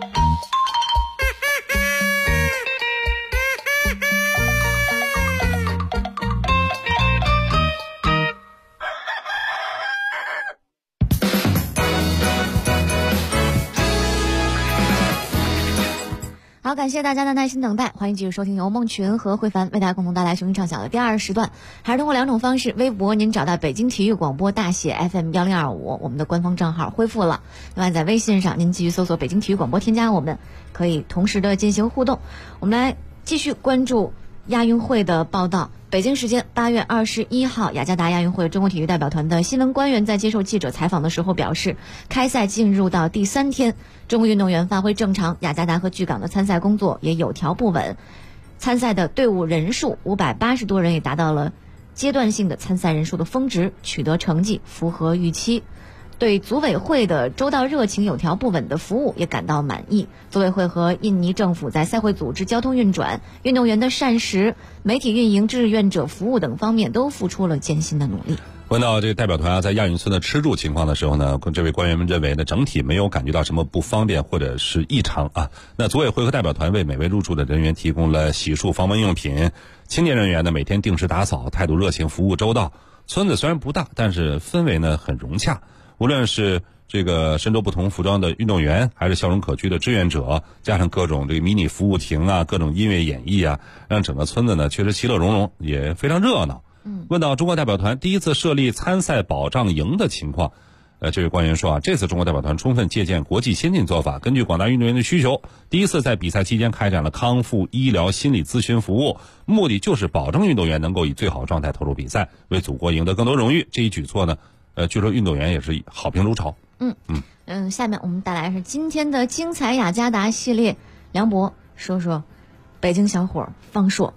好，感谢大家的耐心等待，欢迎继续收听由梦群和慧凡为大家共同带来雄鹰唱响的第2时段，还是通过2种方式，微博您找到北京体育广播大写 FM1025，我们的官方账号恢复了。另外在微信上您继续搜索北京体育广播，添加我们，可以同时的进行互动。我们来继续关注亚运会的报道。北京时间8月21号，雅加达亚运会中国体育代表团的新闻官员在接受记者采访的时候表示，开赛进入到第3天，中国运动员发挥正常，雅加达和巨港的参赛工作也有条不紊，参赛的队伍人数580多人也达到了阶段性的参赛人数的峰值，取得成绩符合预期。对组委会的周到热情、有条不紊的服务也感到满意。组委会和印尼政府在赛会组织、交通运转、运动员的膳食、媒体运营、志愿者服务等方面都付出了艰辛的努力。 问到这个代表团在亚运村的吃住情况的时候呢，这位官员们认为呢，整体没有感觉到什么不方便或者是异常啊。那组委会和代表团为每位入住的人员提供了洗漱、防蚊用品，清洁人员呢每天定时打扫，态度热情，服务周到。村子虽然不大，但是氛围呢很融洽。无论是这个身着不同服装的运动员，还是笑容可掬的志愿者，加上各种这个迷你服务亭啊，各种音乐演绎啊，让整个村子呢确实其乐融融，也非常热闹。问到中国代表团第一次设立参赛保障营的情况，这位官员说啊，这次中国代表团充分借鉴国际先进做法，根据广大运动员的需求，第一次在比赛期间开展了康复、医疗、心理咨询服务，目的就是保证运动员能够以最好状态投入比赛，为祖国赢得更多荣誉。这一举措呢，据说运动员也是好评如潮。 下面我们带来是今天的精彩雅加达系列，梁博说说北京小伙方硕。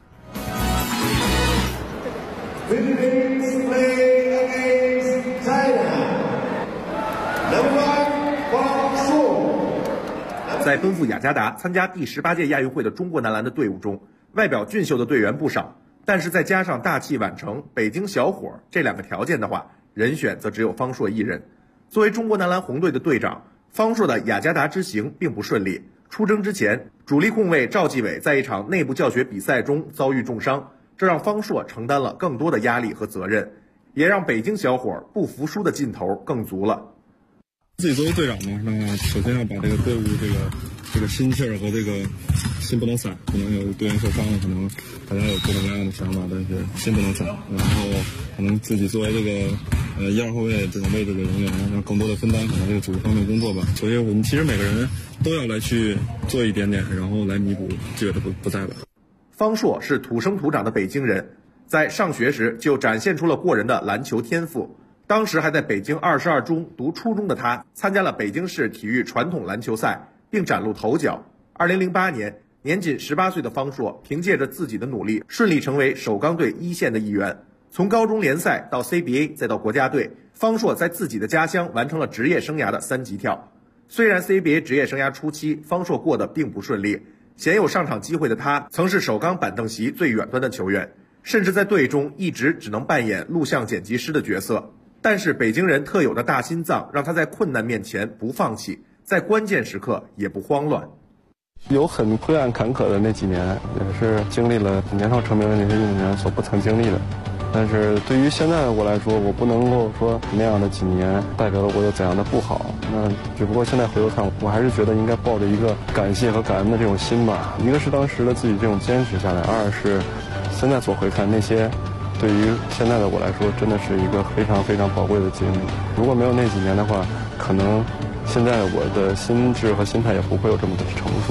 在奔赴雅加达参加第18届亚运会的中国男篮的队伍中，外表俊秀的队员不少，但是再加上大器晚成、北京小伙这2个条件的话，人选则只有方硕一人。作为中国男篮红队的队长，方硕的雅加达之行并不顺利。出征之前，主力控卫赵继伟在一场内部教学比赛中遭遇重伤，这让方硕承担了更多的压力和责任，也让北京小伙不服输的劲头更足了。 自己作为队长嘛，那首先要把这个队伍这个心气儿和这个心不能散，可能有队员受伤了，可能大家有各种各样的想法，但是心不能散。然后可能自己作为这个1、2后卫这种位置的人员，让更多的分担可能这个组织方面工作吧。所以我们其实每个人都要来去做一点点，然后来弥补这个的不在了。 方硕是土生土长的北京人，在上学时就展现出了过人的篮球天赋。当时还在北京22中读初中的他，参加了北京市体育传统篮球赛，并崭露头角。2008年，年仅18岁的方硕凭借着自己的努力，顺利成为首钢队一线的一员。从高中联赛到 CBA 再到国家队，方硕在自己的家乡完成了职业生涯的3级跳。虽然 CBA 职业生涯初期方硕过得并不顺利，鲜有上场机会的他曾是首钢板凳席最远端的球员，甚至在队中一直只能扮演录像剪辑师的角色。但是北京人特有的大心脏让他在困难面前不放弃，在关键时刻也不慌乱。 有很灰暗坎坷的那几年，也是经历了年少成名的那些运动员所不曾经历的。但是对于现在的我来说，我不能够说那样的几年代表了我有怎样的不好。那只不过现在回头看，我还是觉得应该抱着一个感谢和感恩的这种心吧。一个是当时的自己这种坚持下来，二是现在所回看那些对于现在的我来说，真的是一个非常非常宝贵的经历。如果没有那几年的话，可能现在我的心智和心态也不会有这么的成熟。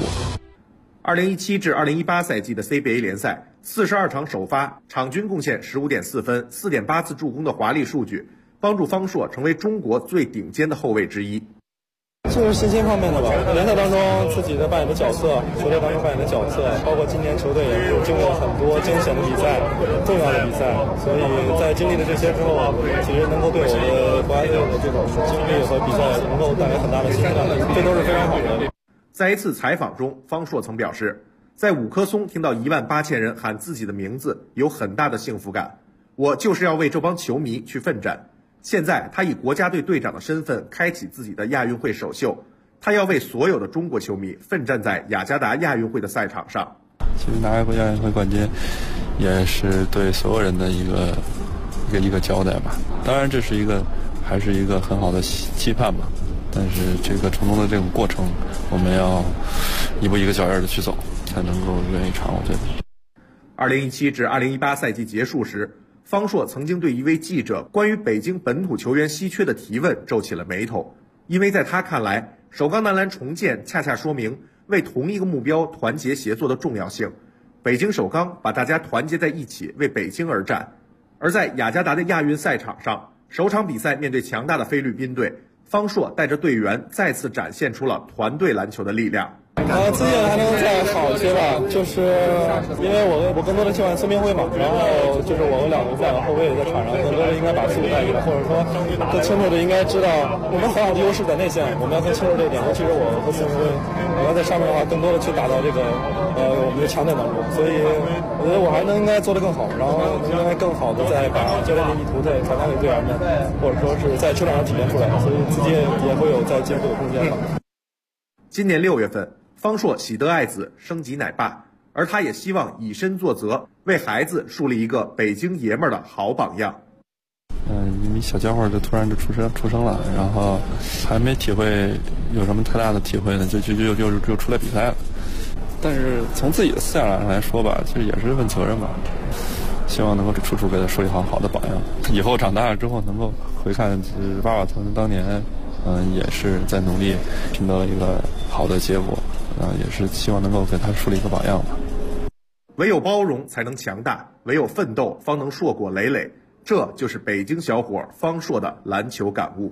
2017至2018赛季的 CBA 联赛，42场首发，场均贡献15.4分、4.8次助攻的华丽数据，帮助方硕成为中国最顶尖的后卫之一。 就是信心方面的吧，联赛当中自己的扮演的角色，球队当中扮演的角色，包括今年球队也经历了很多惊险的比赛、重要的比赛，所以在经历了这些之后，其实能够对我的国家队的这种经历和比赛能够带来很大的兴奋，这都是非常好的。 在一次采访中，方硕曾表示， 在五棵松听到18000人喊自己的名字，有很大的幸福感。我就是要为这帮球迷去奋战。现在他以国家队队长的身份开启自己的亚运会首秀，他要为所有的中国球迷奋战在雅加达亚运会的赛场上。 其实拿过亚运会冠军，也是对所有人的一个交代吧。当然，这是还是一个很好的期盼吧。但是这个成功的这种过程，我们要一步一个脚印的去走，才能够圆一场。我觉得 ，2017至2018赛季结束时，方硕曾经对一位记者关于北京本土球员稀缺的提问皱起了眉头，因为在他看来，首钢男篮重建恰恰说明为同一个目标团结协作的重要性。北京首钢把大家团结在一起，为北京而战。而在雅加达的亚运赛场上，首场比赛面对强大的菲律宾队，方硕带着队员再次展现出了团队篮球的力量。 自己还能再好一些吧，就是因为我更多的喜欢孙明辉嘛，然后就是我们2个2个后卫在场上，更多的应该把速度带起来，或者说更清楚的应该知道我们很好的优势在内线，我们要更清楚这一点。尤其是我和孙明辉，我要在上面的话，更多的去打到这个我们的强点当中。所以我觉得我还能应该做得更好，然后应该更好的再把教练的意图再传达给队员们，或者说是在球场上体现出来，所以自己也会有在进步的空间吧。 今年6月份。方硕喜得爱子，升级奶爸，而他也希望以身作则，为孩子树立一个北京爷们儿的好榜样。 因为小家伙就突然就出生了，然后还没体会有什么太大的体会呢，就出来比赛了。但是从自己的思想上来说吧，其实也是问责任吧。希望能够处处给他树立好的榜样，以后长大了之后能够回看爸爸当年，也是在努力拼得了一个好的结果。也是希望能够给他树立一个榜样吧。 唯有包容才能强大，唯有奋斗方能硕果累累。这就是北京小伙方硕的篮球感悟。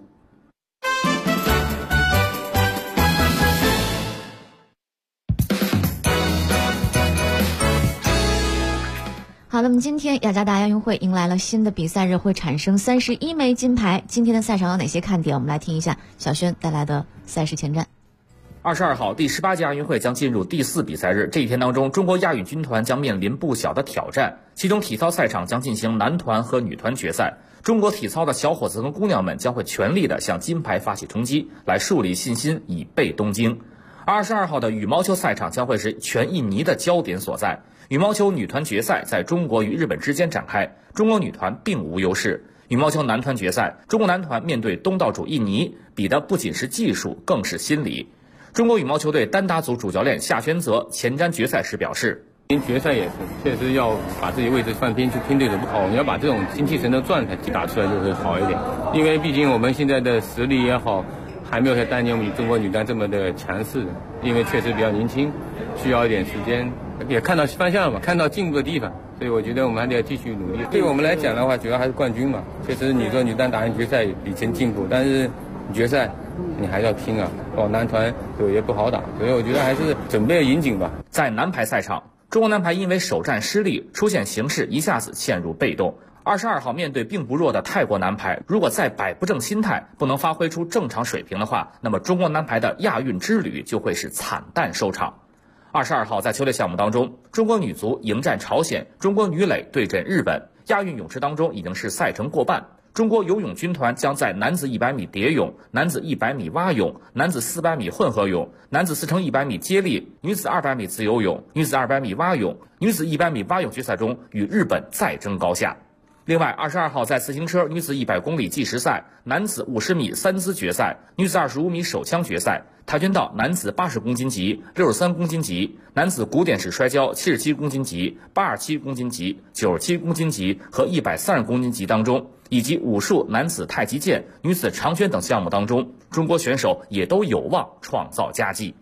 好，那么今天雅加达亚运会迎来了新的比赛日，会产生31枚金牌。今天的赛场有哪些看点？我们来听一下小轩带来的赛事前瞻。 22号第18届亚运会将进入第4比赛日，这一天当中，中国亚运军团将面临不小的挑战。其中体操赛场将进行男团和女团决赛，中国体操的小伙子和姑娘们将会全力的向金牌发起冲击，来树立信心，以备东京。22号的羽毛球赛场将会是全印尼的焦点所在。羽毛球女团决赛在中国与日本之间展开，中国女团并无优势。羽毛球男团决赛，中国男团面对东道主印尼，比的不仅是技术，更是心理。中国羽毛球队单打组主教练夏宣泽前瞻决赛时表示， 决赛也是确实要把自己位置放拼，去拼对手不好，你要把这种精气神的状态打出来就会好一点。因为毕竟我们现在的实力也好，还没有像当年我们中国女单这么的强势，因为确实比较年轻，需要一点时间，也看到方向嘛，看到进步的地方，所以我觉得我们还得要继续努力。对我们来讲的话，主要还是冠军嘛。确实你说女单打完决赛以前进步，但是决赛你还要拼啊，男团也不好打，所以我觉得还是准备严谨吧。 在男排赛场，中国男排因为首战失利，出现形势一下子陷入被动。22号面对并不弱的泰国男排，如果再摆不正心态，不能发挥出正常水平的话，那么中国男排的亚运之旅就会是惨淡收场。22号在球类项目当中，中国女足迎战朝鲜，中国女垒对阵日本。亚运泳池当中已经是赛程过半。中国游泳军团将在男子100米蝶泳、男子100米蛙泳、男子400米混合泳、男子4×100米接力、女子200米自由泳、女子200米蛙泳、女子100米蛙泳决赛中与日本再争高下。另外，22号在自行车女子100公里计时赛、男子50米三姿决赛、女子25米手枪决赛、跆拳道男子80公斤级、63公斤级、男子古典式摔跤77公斤级、87公斤级、97公斤级和130公斤级当中，以及武术、男子太极剑、女子长拳等项目当中，中国选手也都有望创造佳绩。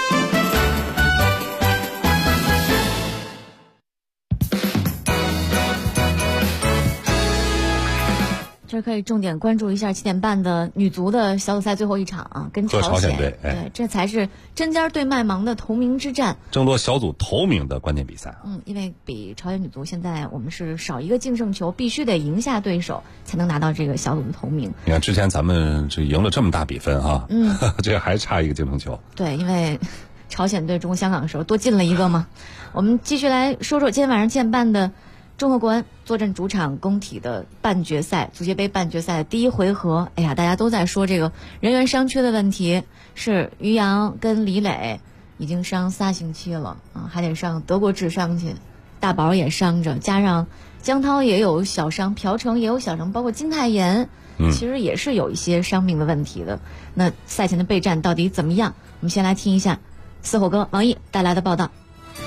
这可以重点关注一下7点半的女足的小组赛最后一场啊，跟朝鲜队，对，这才是针尖对麦芒的头名之战， 争夺小组头名的关键比赛。 因为比朝鲜女足现在我们是少一个净胜球，必须得赢下对手才能拿到这个小组的头名。 你看之前咱们这赢了这么大比分啊，这还差一个净胜球。 对，因为朝鲜对中国香港的时候多进了一个嘛。我们继续来说说今天晚上7点半的中赫国安坐镇主场工体的半决赛足协杯半决赛的第一回合。哎呀，大家都在说这个人员伤缺的问题，是于洋跟李磊已经伤3星期了啊，还得上德国治伤去，大宝也伤着，加上江涛也有小伤，朴成也有小伤，包括金泰妍其实也是有一些伤病的问题的。那赛前的备战到底怎么样？我们先来听一下四火哥王毅带来的报道。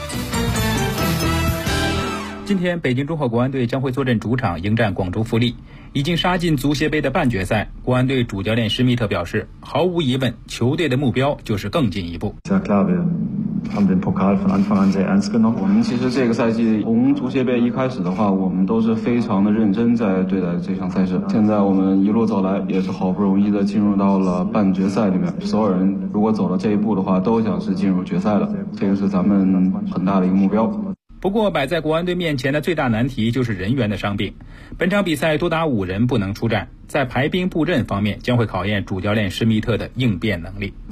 今天北京中赫国安队将会坐镇主场迎战广州富力。已经杀进足协杯的半决赛，国安队主教练施密特表示，毫无疑问球队的目标就是更进一步。 我们其实这个赛季从足协杯一开始的话，我们都是非常的认真在对待这场赛事。现在我们一路走来，也是好不容易的进入到了半决赛里面。所有人如果走了这一步的话，都想是进入决赛了，这个是咱们很大的一个目标。 不过摆在国安队面前的最大难题就是人员的伤病。本场比赛多达5人不能出战，在排兵布阵方面将会考验主教练施密特的应变能力。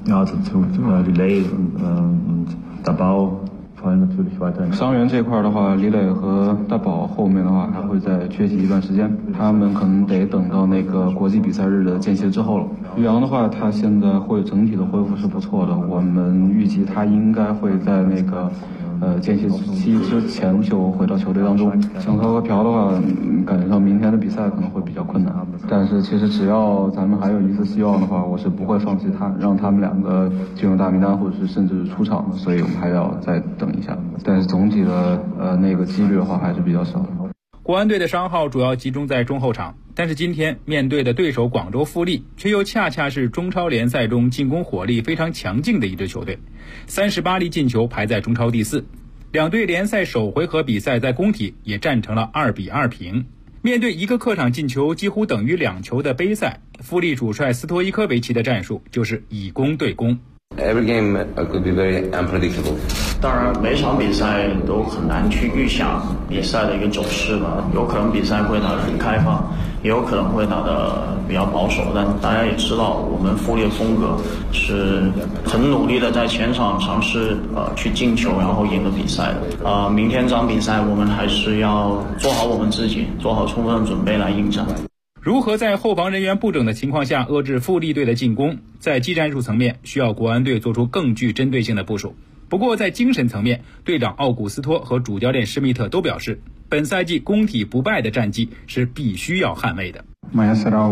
伤员这块的话，李磊和大宝后面的话还会再缺席一段时间，他们可能得等到那个国际比赛日的间歇之后了。于洋的话，他现在会整体的恢复是不错的，我们预计他应该会在那个间歇期之前就回到球队当中。像涛和朴的话，感觉上明天的比赛可能会比较困难，但是其实只要咱们还有一丝希望的话，我是不会放弃他，让他们2个进入大名单或者是甚至出场，所以我们还要再等一下。但是总体的那个几率的话还是比较少的。 国安队的伤号主要集中在中后场，但是今天面对的对手广州富力却又恰恰是中超联赛中进攻火力非常强劲的一支球队，38粒进球排在中超第4。两队联赛首回合比赛在工体也战成了2-2平。面对一个客场进球几乎等于2球的杯赛，富力主帅斯托伊科维奇的战术就是以攻对攻。 Every game could be very unpredictable. 当然，每场比赛都很难去预想比赛的一个走势吧。有可能比赛会打得很开放，也有可能会打得比较保守。但大家也知道，我们富力的风格是很努力的在前场尝试去进球，然后赢得比赛的。明天这场比赛我们还是要做好我们自己，做好充分的准备来应战。 如何在后防人员不整的情况下遏制富力队的进攻，在技战术层面需要国安队做出更具针对性的部署。不过在精神层面，队长奥古斯托和主教练施密特都表示，本赛季工体不败的战绩是必须要捍卫的。 明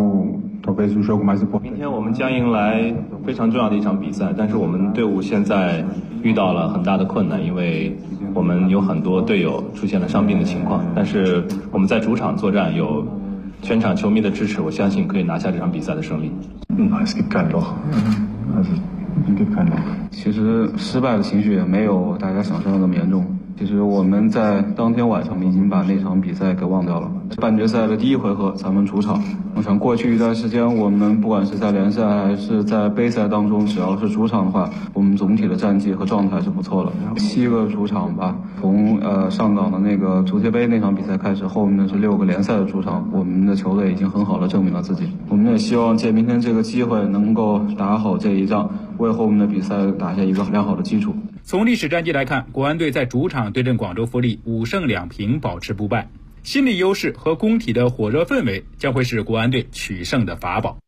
天我们将迎来非常重要的一场比赛，但是我们队伍现在遇到了很大的困难，因为我们有很多队友出现了伤病的情况，但是我们在主场作战，有全场球迷的支持，我相信可以拿下这场比赛的胜利。其实失败的情绪也没有大家想象的那么严重。其实我们在当天晚上已经把那场比赛给忘掉了。半决赛的第一回合咱们主场，我想过去一段时间我们不管是在联赛还是在杯赛当中，只要是主场的话，我们总体的战绩和状态是不错的。7个主场吧，从上港的那个足协杯那场比赛开始，后面的是6个联赛的主场，我们的球队已经很好的证明了自己。我们也希望借明天这个机会能够打好这一仗，为后面的比赛打下一个良好的基础。 从历史战绩来看，国安队在主场对阵广州富力5胜2平保持不败，心理优势和工体的火热氛围将会是国安队取胜的法宝。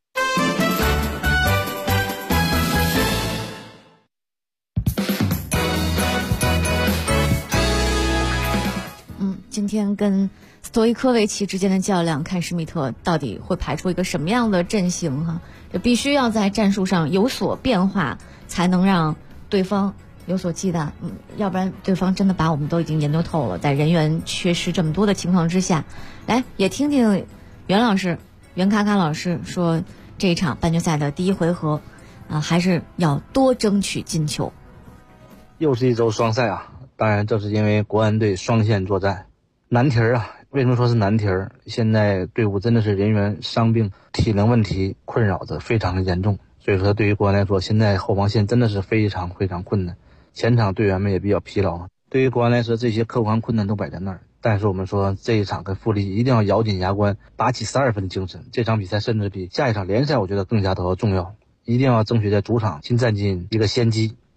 今天跟斯托伊科维奇之间的较量，看施密特到底会排出一个什么样的阵型哈？这必须要在战术上有所变化，才能让对方有所忌惮，要不然对方真的把我们都已经研究透了。在人员缺失这么多的情况之下，来也听听袁咔咔老师说，这一场半决赛的第一回合还是要多争取进球。 又是一周双赛啊，当然这是因为国安队双线作战，难题啊。为什么说是难题？现在队伍真的是人员伤病、体能问题困扰的非常的严重，所以说对于国安来说，现在后防线真的是非常非常困难，前场队员们也比较疲劳。对于国安来说，这些客观困难都摆在那儿，但是我们说这一场跟富力一定要咬紧牙关，打起12分的精神。这场比赛甚至比下一场联赛我觉得更加的重要，一定要争取在主场先占尽一个先机，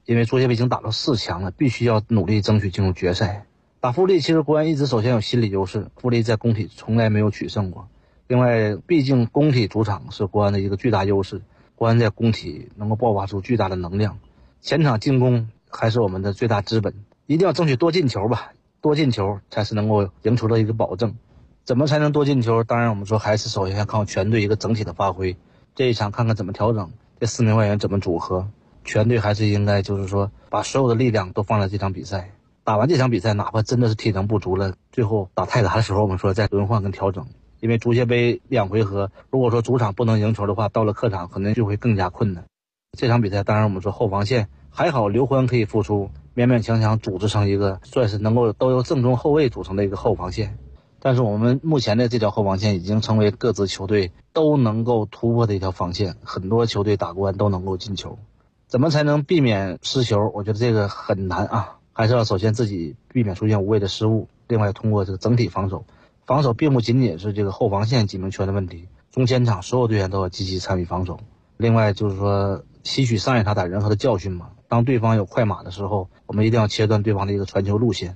因为足协杯已经打到4强了，必须要努力争取进入决赛。打富力，其实国安一直首先有心理优势，富力在工体从来没有取胜过。另外，毕竟工体主场是国安的一个巨大优势，国安在工体能够爆发出巨大的能量。前场进攻还是我们的最大资本，一定要争取多进球吧，多进球才是能够赢球的一个保证。怎么才能多进球？当然我们说还是首先要看全队一个整体的发挥，这一场看看怎么调整，这4名外援怎么组合，全队还是应该就是说把所有的力量都放在这场比赛。打完这场比赛，哪怕真的是体能不足了，最后打泰达的时候我们说再轮换跟调整。因为足协杯2回合，如果说主场不能赢球的话，到了客场可能就会更加困难。这场比赛当然我们说后防线还好，刘欢可以复出，勉勉强强组织成一个算是能够都由正中后卫组成的一个后防线。但是我们目前的这条后防线已经成为各支球队都能够突破的一条防线，很多球队打国安都能够进球。怎么才能避免失球？我觉得这个很难啊，还是要首先自己避免出现无谓的失误，另外通过这个整体防守。防守并不仅仅是这个后防线几名球员的问题，中前场所有队员都要积极参与防守。另外就是说吸取上一场打人和的教训嘛，当对方有快马的时候，我们一定要切断对方的一个传球路线。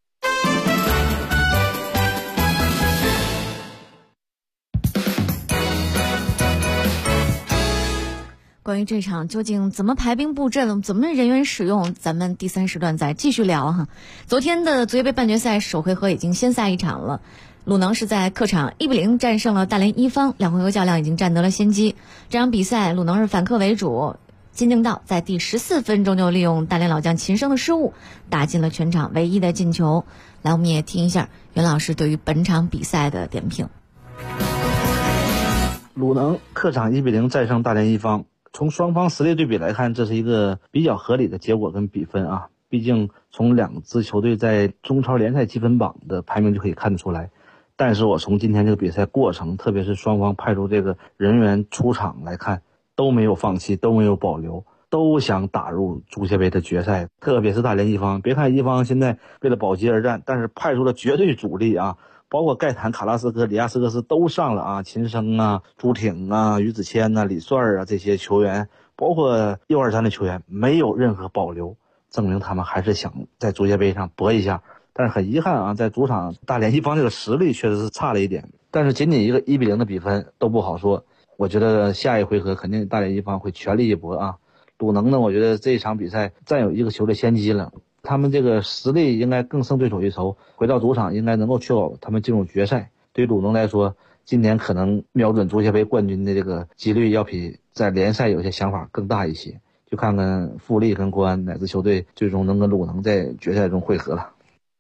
关于这场究竟怎么排兵布阵，怎么人员使用，咱们第3时段再继续聊哈。昨天的足协杯半决赛首回合已经先赛一场了，鲁能是在客场1-0战胜了大连一方，2回合较量已经占得了先机。这场比赛鲁能是反客为主，金敬道在第14分钟就利用大连老将秦升的失误打进了全场唯一的进球。来，我们也听一下袁老师对于本场比赛的点评。 鲁能客场1-0战胜大连一方，从双方实力对比来看，这是一个比较合理的结果跟比分啊。毕竟从2支球队在中超联赛积分榜的排名就可以看得出来。但是我从今天这个比赛过程，特别是双方派出这个人员出场来看，都没有放弃，都没有保留，都想打入足协杯的决赛。特别是大连一方，别看一方现在为了保级而战，但是派出了绝对主力啊，包括盖坦、卡拉斯科、里亚斯克斯都上了啊，秦升啊、朱挺啊、于子谦啊、李帅啊这些球员，包括U23的球员，没有任何保留，证明他们还是想在足协杯上搏一下。但是很遗憾啊，在主场大连一方这个实力确实是差了一点，但是仅仅一个1-0的比分都不好说。我觉得下一回合肯定大连一方会全力一搏啊。鲁能呢，我觉得这场比赛占有一个球的先机了，他们这个实力应该更胜对手一筹，回到主场应该能够确保他们进入决赛。对于鲁能来说，今年可能瞄准足协杯冠军的这个几率要比在联赛有些想法更大一些，就看看富力跟国安哪支球队最终能跟鲁能在决赛中会合了。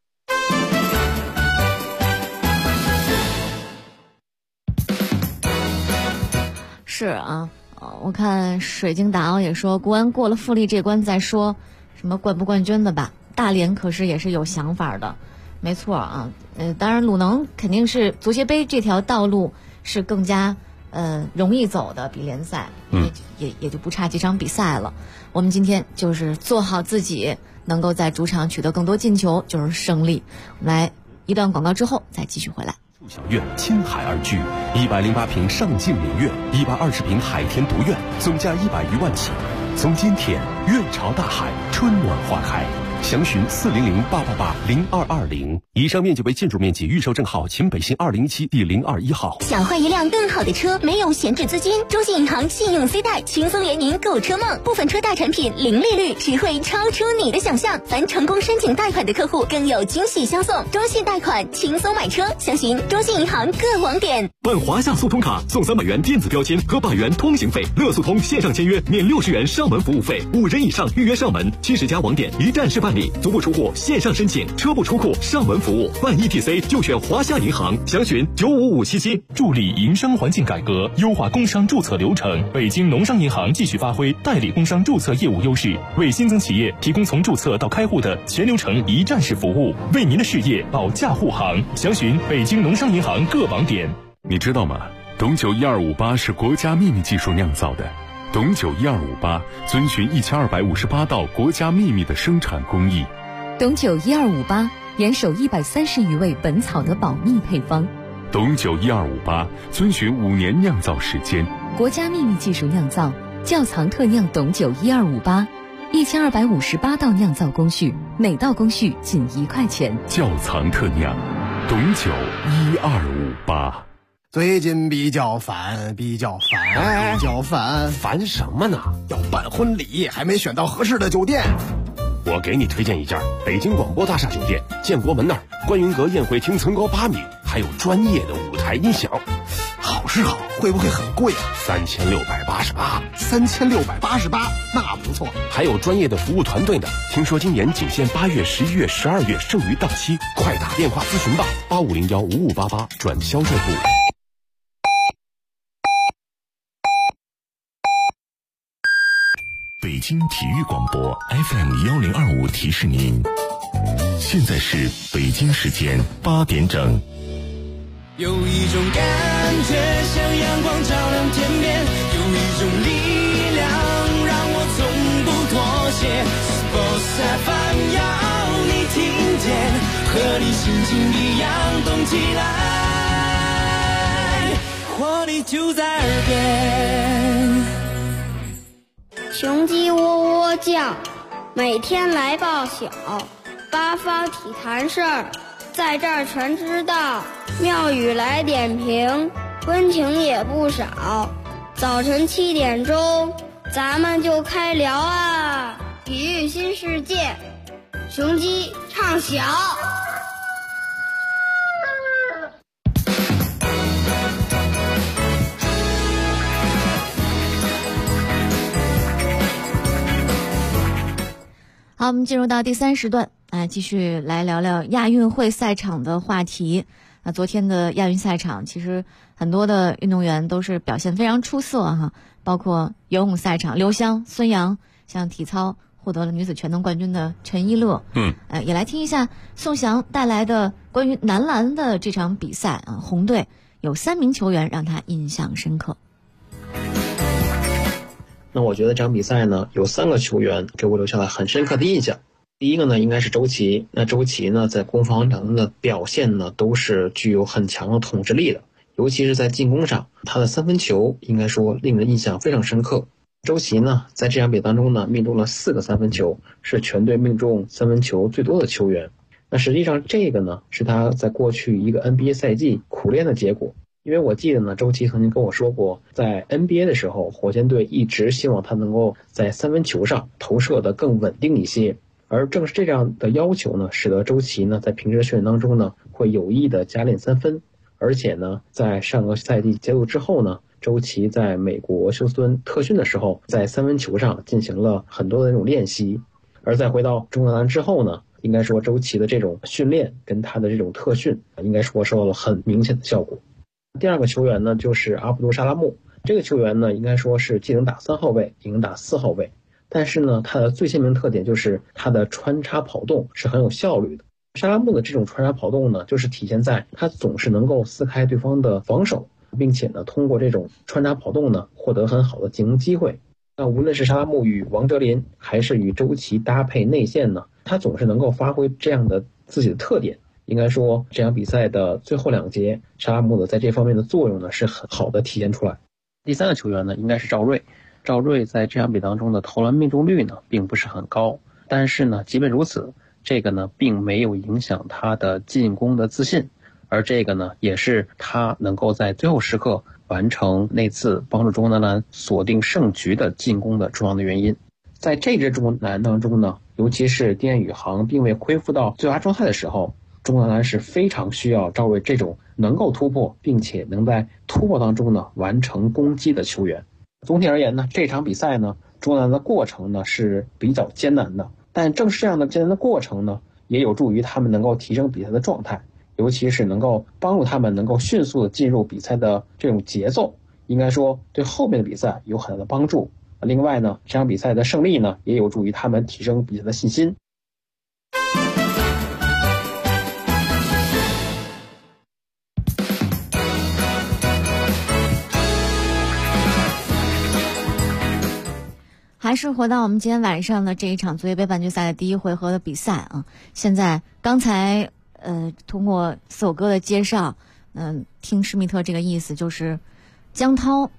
是啊，我看水晶达奥也说，国安过了富力这关再说什么冠不冠军的吧。大连可是也是有想法的，没错啊。当然鲁能肯定是足协杯这条道路是更加容易走的，比联赛也就不差几场比赛了。我们今天就是做好自己，能够在主场取得更多进球就是胜利。我们来一段广告之后再继续回来。 小院倾海而居，108平上境名苑，120平海天独院，总价100余万起。从今天，院朝大海，春暖花开。详询400-888-0220。以上面积为建筑面积，预售证号秦北新207第021号。 想换一辆更好的车，没有闲置资金，中信银行信用 C 贷轻松圆您购车梦，部分车贷产品零利率，只会超出你的想象。凡成功申请贷款的客户更有惊喜相送，中信贷款轻松买车，详询中信银行各网点。 办华夏速通卡送300元电子标签和100元通行费，乐速通线上签约免60元上门服务费，5人以上预约上门，70家网点一站式办理，足不出户线上申请，车不出库上门服务，办 ETC 就选华夏银行，详询95577。 助力营商环境改革，优化工商注册流程。北京农商银行继续发挥代理工商注册业务优势，为新增企业提供从注册到开户的全流程一站式服务，为您的事业保驾护航。详询北京农商银行各网点。 你知道吗？董酒1258是国家秘密技术酿造的。董酒1258遵循1258道国家秘密的生产工艺。 董酒1258严守130余味本草的保密配方。 董酒1258遵循5年酿造时间。 国家秘密技术酿造，窖藏特酿董酒1258， ，1258道酿造工序，每道工序仅1块钱。 窖藏特酿，董酒1258。 最近比较烦， 烦什么呢？ 要办婚礼，还没选到合适的酒店。 我给你推荐一家北京广播大厦酒店，建国门那儿，观云阁宴会厅层高8米，还有专业的舞台音响。 好是好，会不会很贵啊 ？3688。 3688，那不错。 还有专业的服务团队呢。听说今年仅限8月、11月、12月，剩余档期，快打电话咨询吧，85015588转销售部。 北京体育广播 FM1025提示您，现在是北京时间8点整。 有一种感觉像阳光照亮天边，有一种力量让我从不妥协。Sports FM 要你听见，和你心情一样动起来，活力就在耳边。 雄鸡喔喔叫，每天来报晓，八方体坛事儿，在这儿全知道。庙宇来点评，温情也不少。早晨7点钟，咱们就开聊啊！体育新世界，雄鸡唱晓。 好，我们进入到第3时段，继续来聊聊亚运会赛场的话题。那昨天的亚运赛场，其实很多的运动员都是表现非常出色哈，包括游泳赛场，刘湘、孙杨，像体操获得了女子全能冠军的陈一乐，也来听一下宋翔带来的关于男篮的这场比赛啊，红队有3名球员让他印象深刻。 那我觉得这场比赛呢，有3个球员给我留下了很深刻的印象。第一个呢，应该是周琦。那周琦呢，在攻防两端的表现呢，都是具有很强的统治力的，尤其是在进攻上，他的3分球应该说令人印象非常深刻。周琦呢，在这场比赛当中呢，命中了4个3分球，是全队命中3分球最多的球员。那实际上这个呢，是他在过去一个 NBA 赛季苦练的结果。因为我记得呢，周琦曾经跟我说过，在 NBA 的时候，火箭队一直希望他能够在3分球上投射的更稳定一些。而正是这样的要求呢，使得周琦呢在平时的训练当中呢，会有意的加练3分。而且呢，在上个赛季结束之后呢，周琦在美国休斯顿特训的时候，在3分球上进行了很多的那种练习。而再回到中国男篮之后呢，应该说周琦的这种训练跟他的这种特训，应该说收到了很明显的效果。第2个球员呢，就是阿卜杜沙拉木。这个球员呢，应该说是既能打3号位，也能打4号位。但是呢，他的最鲜明特点就是他的穿插跑动是很有效率的。沙拉木的这种穿插跑动呢，就是体现在他总是能够撕开对方的防守，并且呢，通过这种穿插跑动呢，获得很好的进攻机会。那无论是沙拉木与王哲林，还是与周琦搭配内线呢，他总是能够发挥这样的自己的特点。应该说，这场比赛的最后2节，沙拉木的在这方面的作用呢，是很好的体现出来。第3个球员呢，应该是赵睿。赵睿在这场比赛当中的投篮命中率呢，并不是很高，但是呢，即便如此，这个呢，并没有影响他的进攻的自信，而这个呢，也是他能够在最后时刻完成那次帮助中国男篮锁定胜局的进攻的重要的原因。在这支中国男篮当中呢，尤其是丁彦雨航并未恢复到最佳状态的时候，中国男篮是非常需要赵睿这种能够突破，并且能在突破当中呢完成攻击的球员。总体而言呢，这场比赛呢，中国男篮的过程呢是比较艰难的，但正是这样的艰难的过程呢，也有助于他们能够提升比赛的状态，尤其是能够帮助他们能够迅速的进入比赛的这种节奏，应该说对后面的比赛有很大的帮助。另外呢，这场比赛的胜利呢，也有助于他们提升比赛的信心。 还是回到我们今天晚上的这一场足协杯半决赛的第1回合的比赛啊。现在刚才通过4首歌的介绍，听施密特这个意思就是，江涛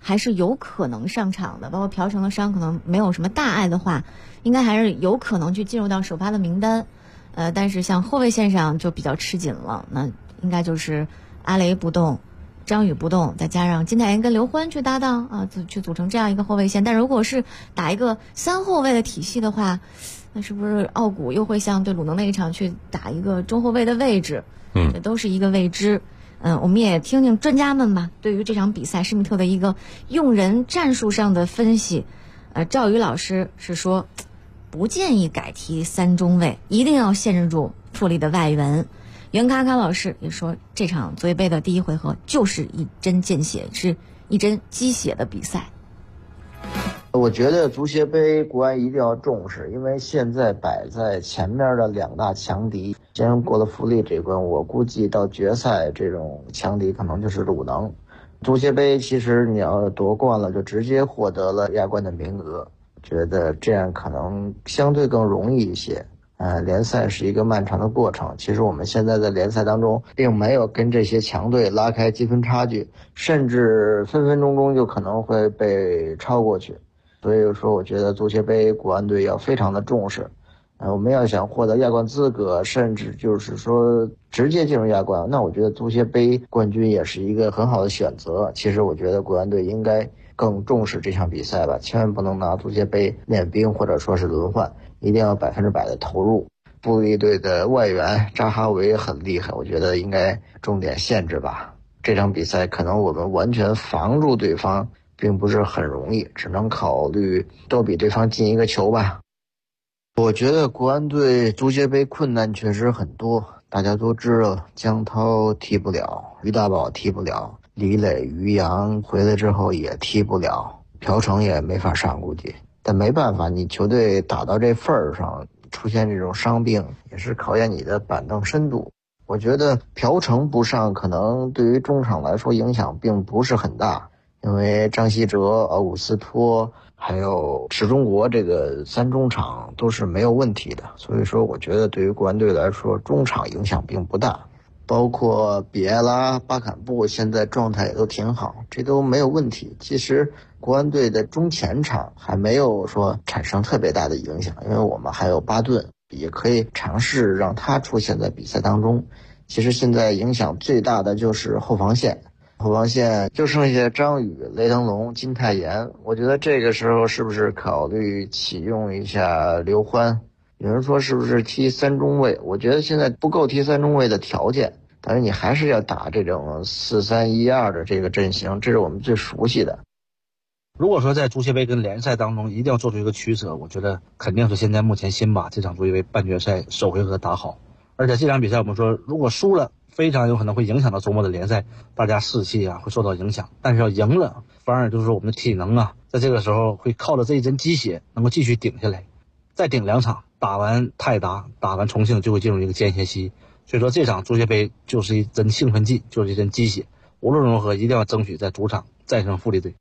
还是有可能上场的，包括朴成的伤可能没有什么大碍的话，应该还是有可能去进入到首发的名单。但是像后卫线上就比较吃紧了，那应该就是阿雷不动，张宇不动，再加上金泰妍跟刘欢去搭档啊，去组成这样一个后卫线。但如果是打一个3后卫的体系的话，那是不是奥古又会像对鲁能那一场去打一个中后卫的位置？这都是一个未知。我们也听听专家们吧，对于这场比赛施密特的一个用人战术上的分析。赵宇老师是说，不建议改踢3中卫，一定要限制住富力的外援。袁咔咔老师也说，这场足协杯的第一回合就是一针见血，是一针鸡血的比赛。 我觉得足协杯国安一定要重视，因为现在摆在前面的2大强敌，先过了富力这关，我估计到决赛这种强敌可能就是鲁能。足协杯其实你要夺冠了，就直接获得了亚冠的名额，觉得这样可能相对更容易一些。联赛是一个漫长的过程，其实我们现在在联赛当中并没有跟这些强队拉开积分差距，甚至分分钟钟就可能会被超过去。所以说我觉得足协杯国安队要非常的重视。我们要想获得亚冠资格，甚至就是说直接进入亚冠，那我觉得足协杯冠军也是一个很好的选择。其实我觉得国安队应该更重视这场比赛吧，千万不能拿足协杯练兵或者说是轮换，一定要100%的投入。富力队的外援扎哈维很厉害，我觉得应该重点限制吧。这场比赛可能我们完全防住对方并不是很容易，只能考虑多比对方进一个球吧。我觉得国安队足协杯困难确实很多，大家都知道江涛踢不了，于大宝踢不了，李磊、于洋回来之后也踢不了，朴成也没法上估计。但没办法，你球队打到这份儿上，出现这种伤病也是考验你的板凳深度。我觉得朴成不上可能对于中场来说影响并不是很大，因为张稀哲、奥古斯托还有池中国这个3中场都是没有问题的，所以说我觉得对于国安队来说中场影响并不大。包括比埃拉、巴坎布现在状态也都挺好，这都没有问题。其实国安队的中前场还没有说产生特别大的影响，因为我们还有巴顿，也可以尝试让他出现在比赛当中。其实现在影响最大的就是后防线就剩下张宇、雷腾龙、金泰妍。我觉得这个时候是不是考虑启用一下刘欢？有人说是不是踢3中卫？我觉得现在不够踢3中卫的条件，但是你还是要打这种4-3-1-2的这个阵型，这是我们最熟悉的。 如果说在足协杯跟联赛当中一定要做出一个取舍，我觉得肯定是现在目前先把这场足协杯半决赛首回合打好。而且这场比赛我们说如果输了，非常有可能会影响到周末的联赛，大家士气会受到影响。但是要赢了，反而就是说我们的体能在这个时候会靠着这一针鸡血能够继续顶下来，再顶2场，打完泰达，打完重庆就会进入一个间歇期。所以说这场足协杯就是一针兴奋剂，就是一针鸡血，无论如何一定要争取在主场战胜富力队。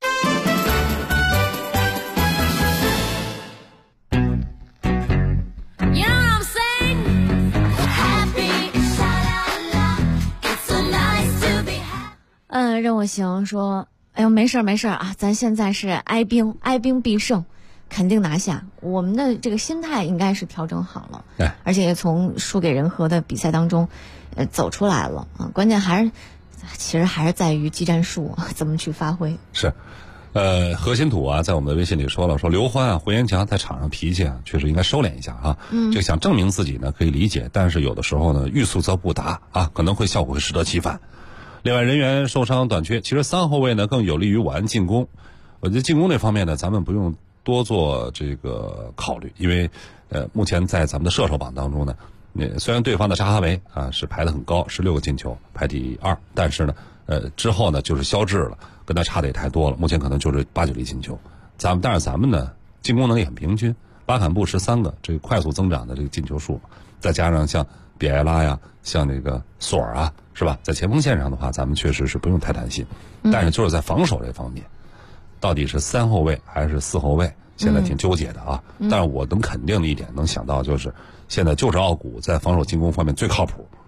任我行说，哎呦没事啊，咱现在是哀兵必胜，肯定拿下。我们的这个心态应该是调整好了，而且也从输给人和的比赛当中走出来了啊。关键其实还是在于技战术怎么去发挥。 是何新土在我们的微信里说了，说刘欢胡延强在场上脾气确实应该收敛一下啊。就想证明自己呢可以理解，但是有的时候呢欲速则不达可能效果会适得其反。另外人员受伤短缺，其实3后卫呢更有利于我安进攻。我觉得进攻这方面呢咱们不用多做这个考虑，因为目前在咱们的射手榜当中呢，虽然对方的扎哈维是排得很高，16个进球排第2，但是呢之后呢就是肖智了，跟他差的也太多了，目前可能就是8、9粒进球。但是咱们呢进攻能力很平均，巴坎布13个，这个快速增长的这个进球数，再加上像比埃拉呀，像那个索尔是吧，在前锋线上的话咱们确实是不用太担心。但是就是在防守这方面，到底是3后卫还是4后卫，现在挺纠结的但是我能肯定的一点，能想到就是现在就是奥古在防守进攻方面最靠谱，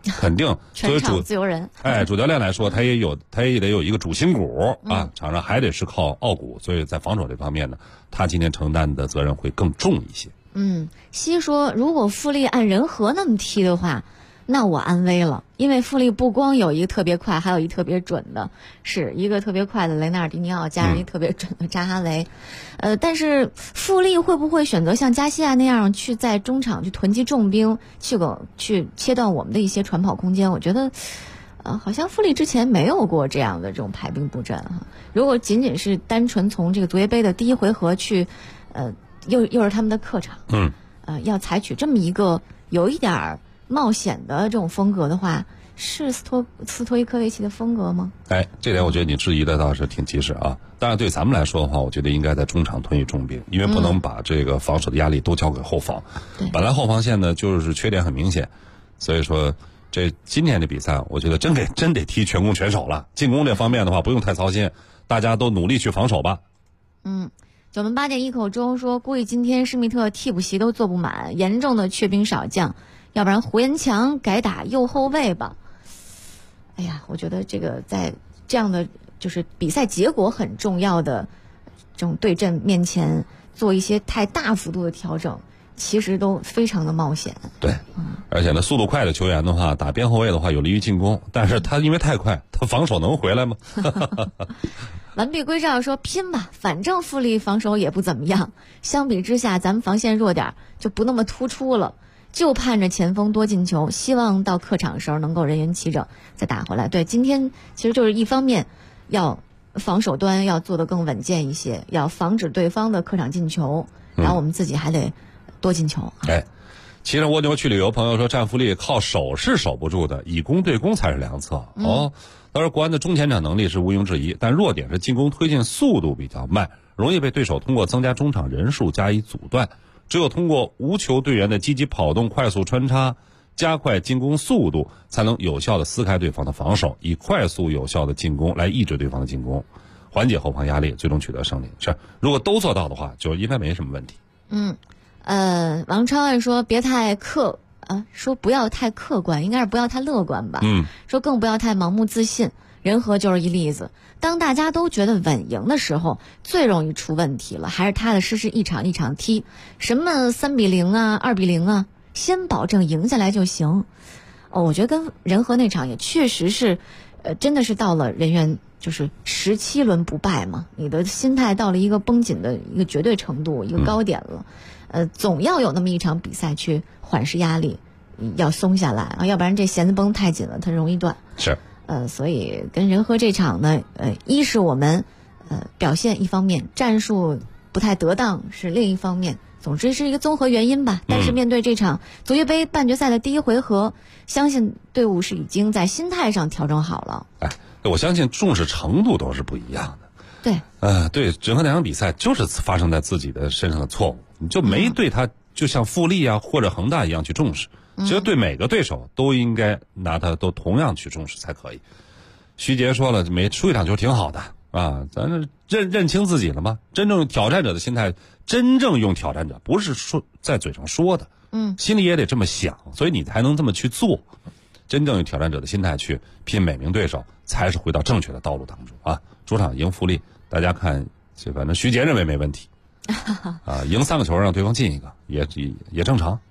肯定作为全场自由人。 主教练来说，他也得有一个主心骨啊，场上还得是靠傲骨，所以在防守这方面呢，他今天承担的责任会更重一些。 西说，如果富力按仁和那么踢的话，那我安危了，因为富力不光有一个特别快，还有一特别准的，是一个特别快的雷纳尔迪尼奥加上一特别准的扎哈维。但是富力会不会选择像加西亚那样去在中场去囤积重兵，去切断我们的一些传跑空间？我觉得好像富力之前没有过这样的这种排兵布阵哈。如果仅仅是单纯从这个足协杯的第一回合去又是他们的客场，要采取这么一个有一点冒险的这种风格的话，是斯托伊科维奇的风格吗？ 这点我觉得你质疑的倒是挺及时啊。当然对咱们来说的话，我觉得应该在中场囤积重兵，因为不能把这个防守的压力都交给后防。本来后防线呢就是缺点很明显，所以说这今天的比赛，我觉得真得踢全攻全守了。进攻这方面的话不用太操心，大家都努力去防守吧。 九门8点一口钟说，估计今天施密特替补席都坐不满，严重的缺兵少将。要不然胡延强改打右后卫吧。哎呀，我觉得这个在这样的就是比赛结果很重要的这种对阵面前做一些太大幅度的调整，其实都非常的冒险。 对，而且呢，速度快的球员的话，打边后卫的话有利于进攻，但是他因为太快，他防守能回来吗？ 完璧归赵说，拼吧，反正富力防守也不怎么样，相比之下咱们防线弱点就不那么突出了，就盼着前锋多进球，希望到客场时候能够人员齐整再打回来。对，今天其实就是一方面要防守端要做得更稳健一些，要防止对方的客场进球，然后我们自己还得多进球。 骑着蜗牛去旅游朋友说，战富力靠守是守不住的，以攻对攻才是良策。当然国安的中前场能力是毋庸置疑，但弱点是进攻推进速度比较慢，容易被对手通过增加中场人数加以阻断。只有通过无球队员的积极跑动、快速穿插，加快进攻速度，才能有效地撕开对方的防守，以快速有效的进攻来抑制对方的进攻，缓解后防压力，最终取得胜利。如果都做到的话，就应该没什么问题。 王超爱说，别太说不要太客观，应该是不要太乐观吧。说更不要太盲目自信。仁和就是一例子，当大家都觉得稳赢的时候，最容易出问题了，还是踏踏实实一场一场踢，什么3-0啊2-0啊，先保证赢下来就行。我觉得跟仁和那场也确实是真的是到了人员就是17轮不败嘛，你的心态到了一个绷紧的一个绝对程度，一个高点了。总要有那么一场比赛去缓释压力，要松下来啊，要不然这弦子绷太紧了，它容易断。 是。 所以跟仁和这场呢，一是我们表现一方面，战术不太得当是另一方面，总之是一个综合原因吧。但是面对这场足协杯半决赛的第一回合，相信队伍是已经在心态上调整好了。 我相信重视程度都是不一样的。 对， 对，整个那场比赛就是发生在自己的身上的错误，你就没对他就像富力啊或者恒大一样去重视。其实对每个对手都应该拿他都同样去重视才可以。徐杰说了，没输一场球挺好的啊，咱认清自己了吗？真正挑战者的心态，真正用挑战者，不是说在嘴上说的，心里也得这么想，所以你才能这么去做。真正用挑战者的心态去拼每名对手，才是回到正确的道路当中啊。主场赢富力，大家看，反正徐杰认为没问题赢3个球让对方进一个，也正常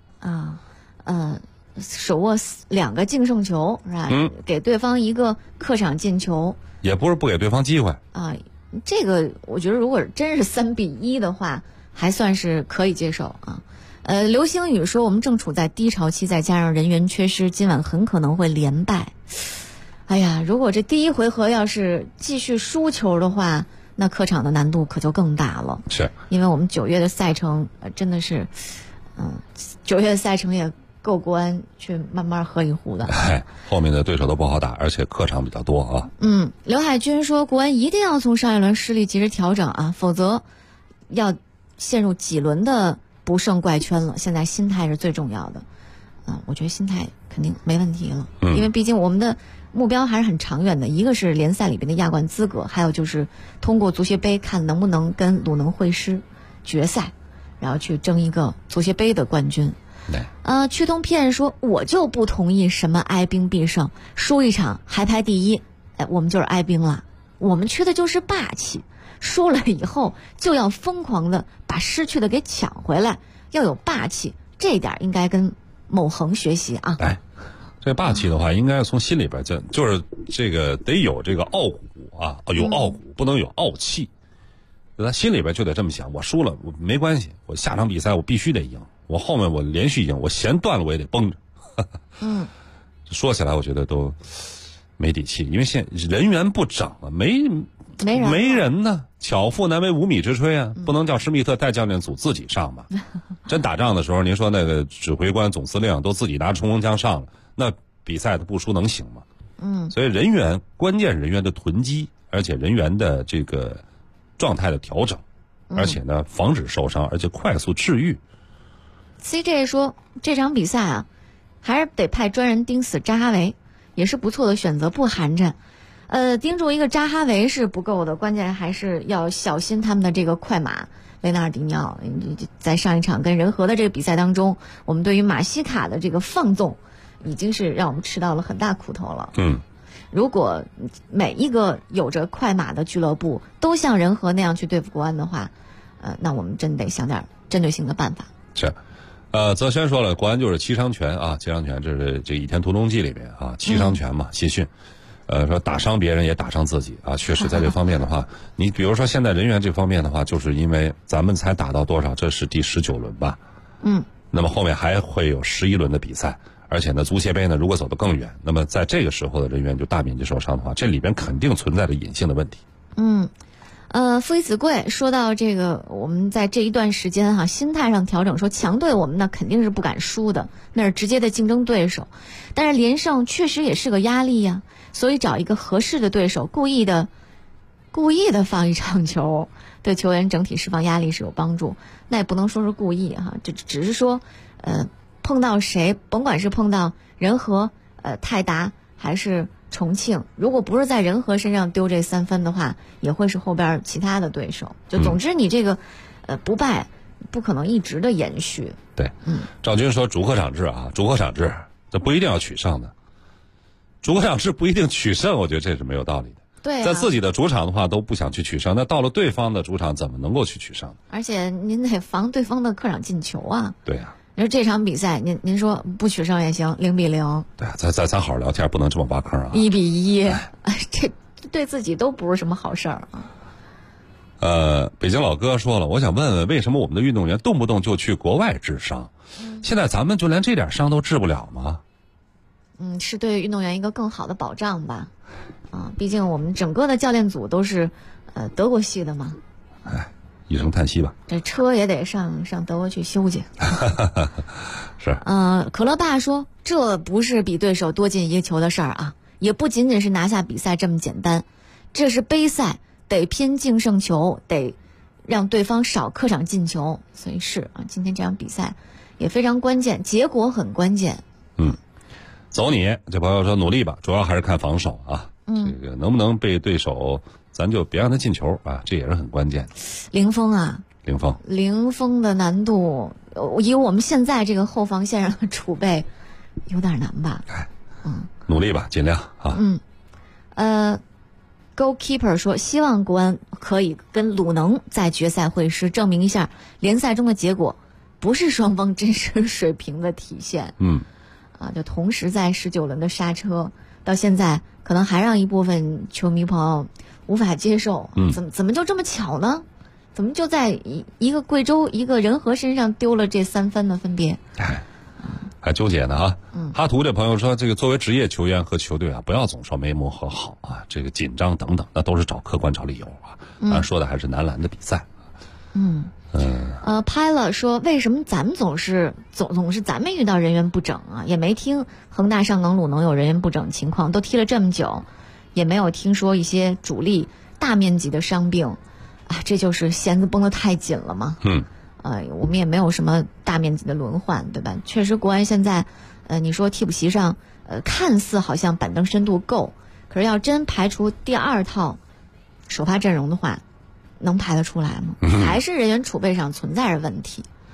手握2个净胜球是吧？给对方一个客场进球， 也不是不给对方机会这个我觉得如果真是3-1的话，还算是可以接受啊。刘星宇说，我们正处在低潮期，再加上人员缺失，今晚很可能会连败。哎呀，如果这第一回合要是继续输球的话，那客场的难度可就更大了。 是， 因为我们9月的赛程真的是9月的赛程也够国安去慢慢喝一壶的。 后面的对手都不好打，而且客场比较多啊。 刘海军说，国安一定要从上一轮失利及时调整啊，否则要陷入几轮的不胜怪圈了。现在心态是最重要的我觉得心态肯定没问题了，因为毕竟我们的目标还是很长远的，一个是联赛里边的亚冠资格，还有就是通过足协杯看能不能跟鲁能会师决赛，然后去争一个足协杯的冠军。 趋同片说，我就不同意什么哀兵必胜，输一场还排第一，我们就是哀兵了。我们缺的就是霸气，输了以后就要疯狂的把失去的给抢回来，要有霸气，这一点应该跟某恒学习啊。 这霸气的话，应该从心里边就是这个得有这个傲骨啊，有傲骨，不能有傲气。他心里边就得这么想，我输了我没关系，我下场比赛我必须得赢，我后面我连续赢，我弦断了我也得绷着。说起来我觉得都没底气，因为现人员不整了，没人呢，巧妇难为无米之炊啊，不能叫施密特带教练组自己上吧？真打仗的时候，您说那个指挥官、总司令都自己拿冲锋枪上了，那比赛的不输能行吗？所以人员关键人员的囤积，而且人员的这个状态的调整，而且呢防止受伤，而且快速治愈。 CJ 说这场比赛啊，还是得派专人盯死扎哈维，也是不错的选择，不寒碜。盯住一个扎哈维是不够的，关键还是要小心他们的这个快马雷纳尔迪尼奥。在上一场跟人和的这个比赛当中，我们对于马西卡的这个放纵，已经是让我们吃到了很大苦头了。如果每一个有着快马的俱乐部都像人和那样去对付国安的话，那我们真得想点针对性的办法。 是，泽轩说了，国安就是七伤拳啊，七伤拳这是这《倚天屠龙记》里面啊，七伤拳嘛，谢逊。说打伤别人也打伤自己啊，确实在这方面的话，你比如说现在人员这方面的话，就是因为咱们才打到多少，这是第19轮吧？那么后面还会有11轮的比赛。而且呢，足协杯呢，如果走得更远，那么在这个时候的人员就大面积受伤的话，这里边肯定存在着隐性的问题。 夫以子贵说到这个，我们在这一段时间心态上调整，说强队我们那肯定是不敢输的，那是直接的竞争对手，但是连胜确实也是个压力呀，所以找一个合适的对手，故意的放一场球，对球员整体释放压力是有帮助。那也不能说是故意这只是说，碰到谁，甭管是碰到人和、泰达还是重庆，如果不是在人和身上丢这3分的话，也会是后边其他的对手。就总之你这个不败不可能一直的延续。 对，赵军说主客场制啊，主客场制这不一定要取胜的，主客场制不一定取胜，我觉得这是没有道理的。 对在自己的主场的话都不想去取胜，那到了对方的主场怎么能够去取胜？ 而且您得防对方的客场进球啊。 对啊。 你说这场比赛，您说不取胜也行，0-0。 对啊，咱好好聊天，不能这么挖坑啊。 1-1，这对自己都不是什么好事儿啊。 北京老哥说了，我想问问，为什么我们的运动员动不动就去国外治伤？现在咱们就连这点伤都治不了吗？ 是对运动员一个更好的保障吧。毕竟我们整个的教练组都是德国系的嘛。 一声叹息吧。 这车也得上德国去修去。 是。 可乐爸说，这不是比对手多进一个球的事儿啊，也不仅仅是拿下比赛这么简单，这是杯赛，得拼净胜球，得让对方少客场进球。所以是今天这场比赛也非常关键，结果很关键。 走你，这朋友说努力吧，主要还是看防守啊。这个能不能被对手，咱就别让他进球啊，这也是很关键。 零封啊， 零封的难度，以我们现在这个后防线上的储备，有点难吧？ 努力吧，尽量啊。 Goalkeeper 说，希望国安可以跟鲁能在决赛会师，证明一下联赛中的结果不是双方真实水平的体现。就同时在19轮的刹车，到现在可能还让一部分球迷朋友无法接受。怎么就这么巧呢？怎么就在一个贵州一个人和身上丢了这3分呢？分别还纠结呢啊。哈图这朋友说，这个作为职业球员和球队啊，不要总说没磨合好啊，这个紧张等等，那都是找客观找理由啊。咱说的还是男篮的比赛。 拍了说，为什么咱们总是咱们遇到人员不整啊？也没听恒大、上港、鲁能有人员不整情况，都踢了这么久，也没有听说一些主力大面积的伤病这就是弦子绷得太紧了吗？我们也没有什么大面积的轮换，对吧？确实，国安现在你说替补席上看似好像板凳深度够，可是要真排除第2套首发阵容的话，能排得出来吗？还是人员储备上存在着问题。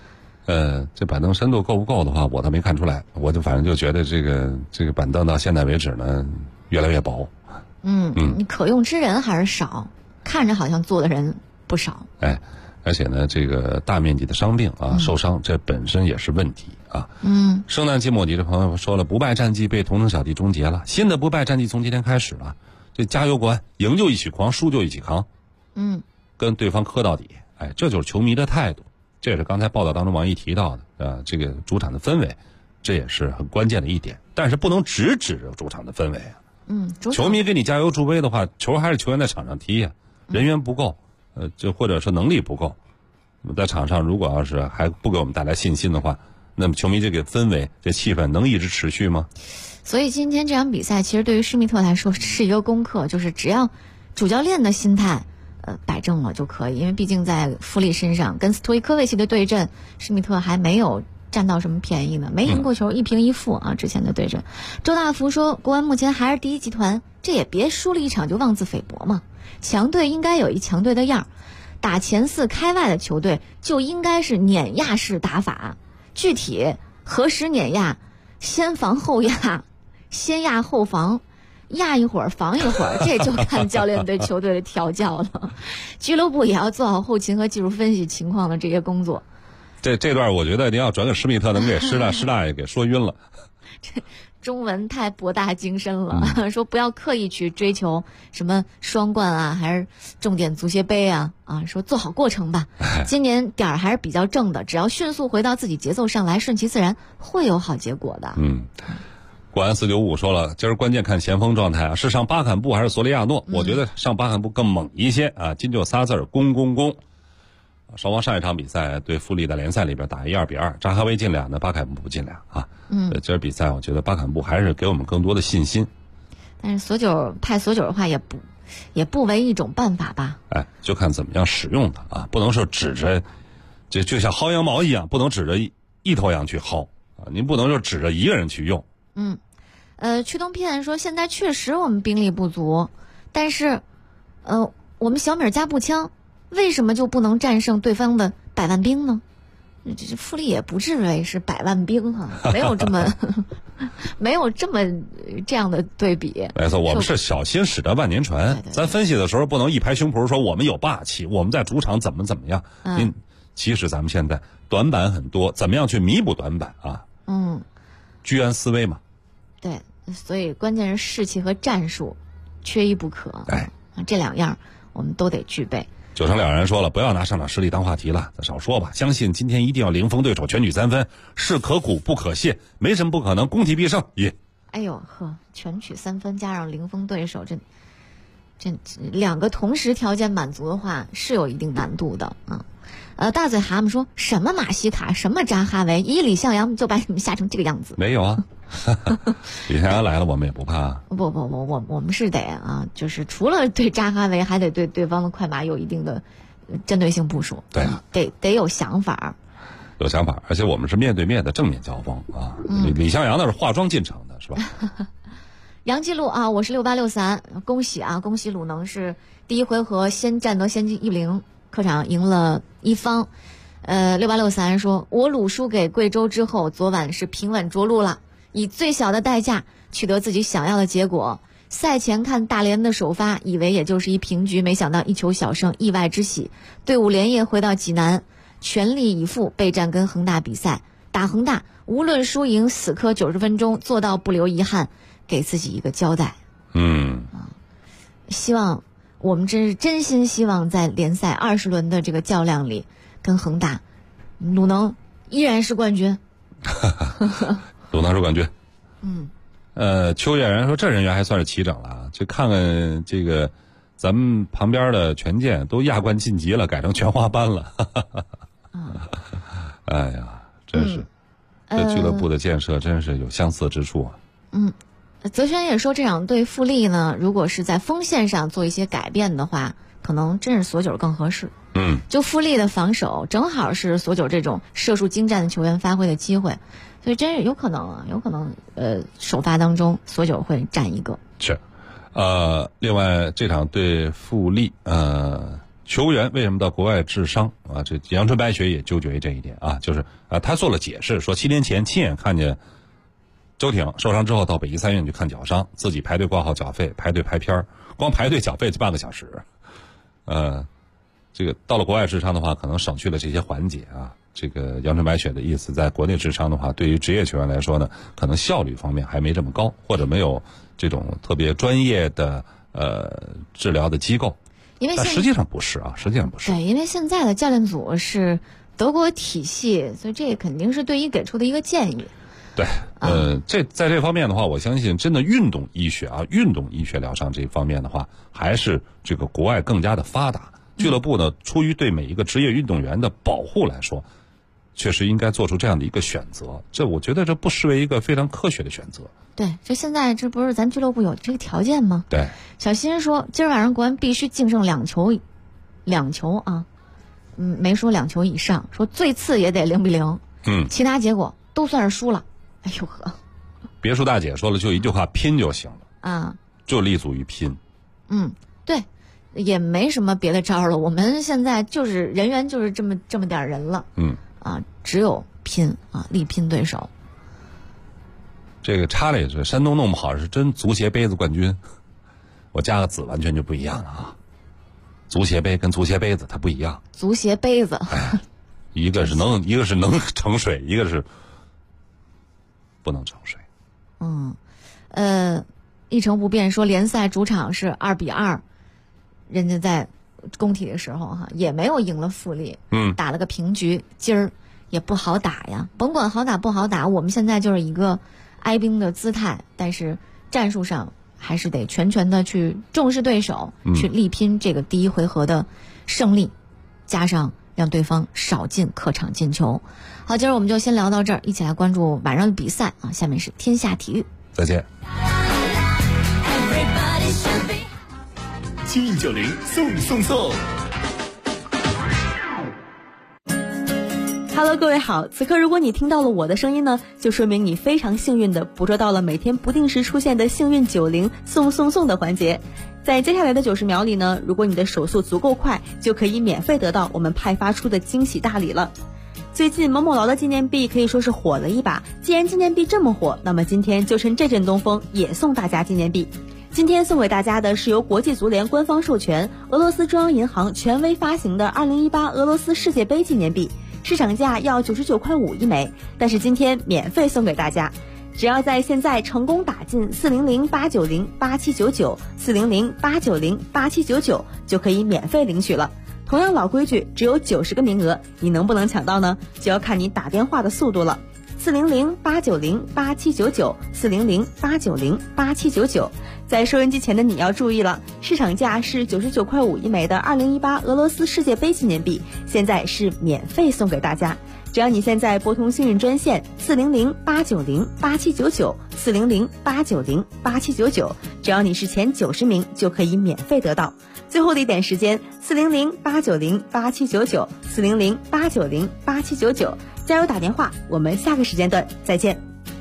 这板凳深度够不够的话，我倒没看出来，我就反正就觉得这个板凳到现在为止呢，越来越薄。 你可用之人还是少，看着好像做的人不少。 而且呢，这个大面积的伤病啊，受伤这本身也是问题啊。圣诞季末底，这朋友说了，不败战绩被同城小弟终结了，新的不败战绩从今天开始了。这加油国安，赢就一起狂，输就一起扛。跟对方磕到底，这就是球迷的态度。这也是刚才报道当中王毅提到的这个主场的氛围，这也是很关键的一点。但是不能只指着主场的氛围啊。球迷给你加油助威的话，球还是球员在场上踢呀，人员不够，就或者是能力不够。那么在场上如果要是还不给我们带来信心的话，那么球迷这个氛围、这气氛能一直持续吗？ 所以今天这场比赛其实对于施密特来说是一个功课，就是只要主教练的心态摆正了就可以，因为毕竟在富力身上跟斯托伊科维奇的对阵，施密特还没有占到什么便宜呢，没赢过球，1平1负啊。之前的对阵，周大福说国安目前还是第一集团，这也别输了一场就妄自菲薄嘛。强队应该有一强队的样儿，打前4开外的球队就应该是碾压式打法，具体何时碾压，先防后压，先压后防，压一会儿防一会儿，这就看教练对球队的调教了。俱乐部也要做好后勤和技术分析情况的这些工作。 这段我觉得您要转给施密特，能给施大爷给说晕了。 这中文太博大精深了，说不要刻意去追求什么双冠啊，还是重点足协杯啊，说做好过程吧。今年点儿还是比较正的，只要迅速回到自己节奏上来，顺其自然，会有好结果的。 国安495说了，今儿关键看前锋状态啊，是上巴坎布还是索里亚诺？我觉得上巴坎布更猛一些啊。今就仨字儿，攻攻攻。双方上一场比赛对富力的联赛里边打1-2比2，扎哈维进2呢，巴坎布进2啊。今儿比赛我觉得巴坎布还是给我们更多的信心。 但是派索九的话也不为一种办法吧？ 就看怎么样使用它啊，不能说指着，就像薅羊毛一样，不能指着一头羊去薅啊，您不能说指着一个人去用。 驱动片说现在确实我们兵力不足，但是我们小米加步枪为什么就不能战胜对方的100万兵呢？这富力也不至于是100万兵啊，没有这样的对比。 没错，我们是小心驶得万年船。咱分析的时候不能一拍胸脯说我们有霸气，我们在主场怎么样。其实咱们现在短板很多，怎么样去弥补短板啊？居安思危嘛。对， 所以关键是士气和战术缺一不可。这2样我们都得具备。 九成了然说了，不要拿上场失利当话题了，咱少说吧。相信今天一定要零封对手，全取3分，是可苦不可谢，没什么不可能，攻体必胜。 哎呦呵，全取3分加上零封对手，这2个同时条件满足的话，是有一定难度的啊。大嘴蛤蟆说什么马西卡，什么扎哈维，以李向阳就把你们吓成这个样子。 没有啊，李向阳来了，我们也不怕。 不，我们是得啊，就是除了对扎哈维，还得对对方的快马有一定的针对性部署。 对啊， 得有想法。 有想法，而且我们是面对面的正面交锋啊。李向阳那是化妆进场的，是吧？ 杨继路啊，我是6863，恭喜啊，恭喜鲁能是第一回合先占得先机1-0，客场赢了一方。6863说，我鲁输给贵州之后，昨晚是平稳着陆了，以最小的代价取得自己想要的结果。赛前看大连的首发，以为也就是一平局，没想到1球小胜，意外之喜。队伍连夜回到济南，全力以赴备战跟恒大比赛。打恒大，无论输赢，死磕90分钟，做到不留遗憾，给自己一个交代。希望我们真心希望在联赛20轮的这个较量里，跟恒大，鲁能依然是冠军。 鲁能是冠军。邱月然说这人员还算是齐整了啊，去看看这个咱们旁边的权健都亚冠晋级了，改成全华班了。哎呀，真是这俱乐部的建设真是有相似之处啊。 泽轩也说这场对富力呢，如果是在锋线上做一些改变的话，可能真是索九更合适。就富力的防守正好是索九这种射术精湛的球员发挥的机会，所以真是有可能首发当中索九会占一个。 是，另外这场对富力， 球员为什么到国外治伤啊？这阳春白雪也纠结于这一点啊，就是他做了解释，说7年前亲眼看见周挺受伤之后到北医3院去看脚伤，自己排队挂号缴费，排队拍片，光排队缴费就半个小时。这个到了国外治伤的话，可能省去了这些环节啊。这个阳春白雪的意思，在国内治伤的话，对于职业球员来说呢，可能效率方面还没这么高，或者没有这种特别专业的治疗的机构。但实际上不是啊，实际上不是。 对，因为现在的教练组是德国体系，所以这肯定是队医给出的一个建议。 对，在这方面的话，我相信真的运动医学啊，运动医学疗伤这一方面的话，还是这个国外更加的发达。俱乐部呢，出于对每一个职业运动员的保护来说，确实应该做出这样的一个选择。我觉得这不失为一个非常科学的选择。 对，这现在这不是咱俱乐部有这个条件吗？ 对。 小新说，今儿晚上国安必须净胜2球啊，没说2球以上，说最次也得0-0，其他结果都算是输了。哎呦呵， 别墅大姐说了就一句话，拼就行了啊， 就立足于拼。 对，也没什么别的招了，我们现在就是人员就是这么点人了，只有拼啊，力拼对手。 这个插了一句，山东弄不好是真足协杯子冠军，我加个子完全就不一样了啊！足协杯跟足协杯子它不一样， 足协杯子， 一个是能盛水，一个是不能盛水。 一成不变说联赛主场是2-2，人家在工体的时候哈也没有赢了富力，打了个平局，今儿也不好打呀。甭管好打不好打，我们现在就是一个哀兵的姿态，但是战术上还是得全的去重视对手，去力拼这个第一回合的胜利，加上让对方少进客场进球。好，今儿我们就先聊到这儿，一起来关注晚上的比赛啊！下面是天下体育， 再见。 7运90送。 Hello， 各位好，此刻如果你听到了我的声音呢，就说明你非常幸运的捕捉到了每天不定时出现的幸运90送的环节。在接下来的90秒里呢，如果你的手速足够快，就可以免费得到我们派发出的惊喜大礼了。最近某某劳的纪念币可以说是火了一把，既然纪念币这么火，那么今天就趁这阵东风也送大家纪念币。今天送给大家的是由国际足联官方授权，俄罗斯中央银行权威发行的2018俄罗斯世界杯纪念币，市场价要99.5块一枚，但是今天免费送给大家。只要在现在成功打进400-890-8799 400-890-8799就可以免费领取了。同样老规矩，只有90个名额，你能不能抢到呢？就要看你打电话的速度了。400-890-8799 400-890-8799。在收音机前的你要注意了，市场价是99.5块一枚的2018俄罗斯世界杯纪念币，现在是免费送给大家。只要你现在拨通幸运专线400-890-8799 400-890-8799，只要你是前90名就可以免费得到。最后的一点时间，400-890-8799 400-890-8799，加油打电话，我们下个时间段再见。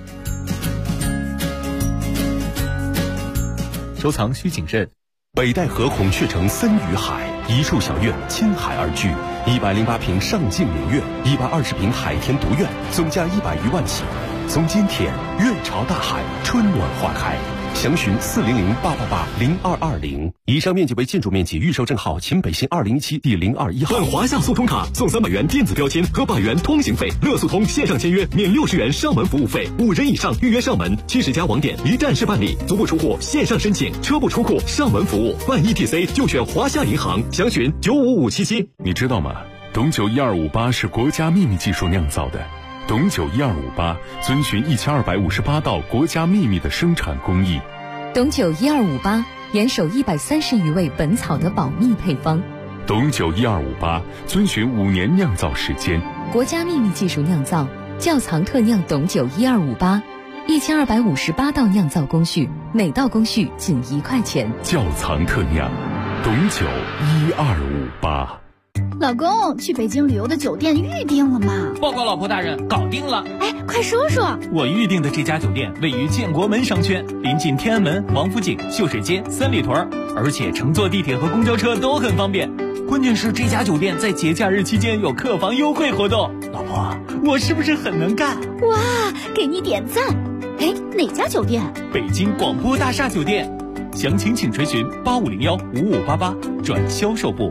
收藏需谨慎。北戴河孔雀城森与海，一处小院倾海而居，108平上镜明月，120平海天独院，总价100余万起。从今天，院朝大海，春暖花开。详询400-888-0220。以上面积为建筑面积，预售证号秦北新2017第021号。 办华夏速通卡送300元电子标签和100元通行费，乐速通线上签约免60元上门服务费，5人以上预约上门，70家网点一站式办理，足不出户线上申请，车不出库上门服务，办 ETC 就选华夏银行，详询95577。 你知道吗？董酒1258是国家秘密技术酿造的。董酒1258遵循1258道国家秘密的生产工艺。 董酒1258严守130余位本草的保密配方。 董酒1258遵循5年酿造时间， 国家秘密技术酿造，窖藏特酿董酒1258，1258道酿造工序，每道工序仅1块钱。 窖藏特酿，董酒1258。 老公，去北京旅游的酒店预定了吗？ 报告老婆大人，搞定了。 哎，快说说。 我预定的这家酒店位于建国门商圈，临近天安门、王府井、秀水街、三里屯，而且乘坐地铁和公交车都很方便。 关键是这家酒店在节假日期间有客房优惠活动。老婆，我是不是很能干？ 哇，给你点赞！哎，哪家酒店？ 北京广播大厦酒店。详情请垂询85015588转销售部。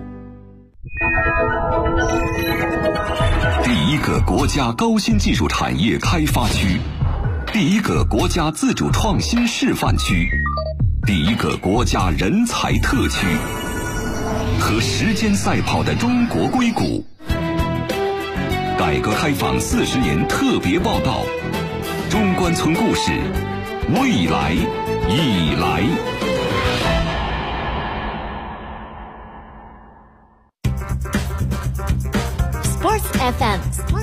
第一个国家高新技术产业开发区，第一个国家自主创新示范区，第一个国家人才特区，和时间赛跑的中国硅谷。改革开放40年特别报道，中关村故事，未来已来。 Sports FM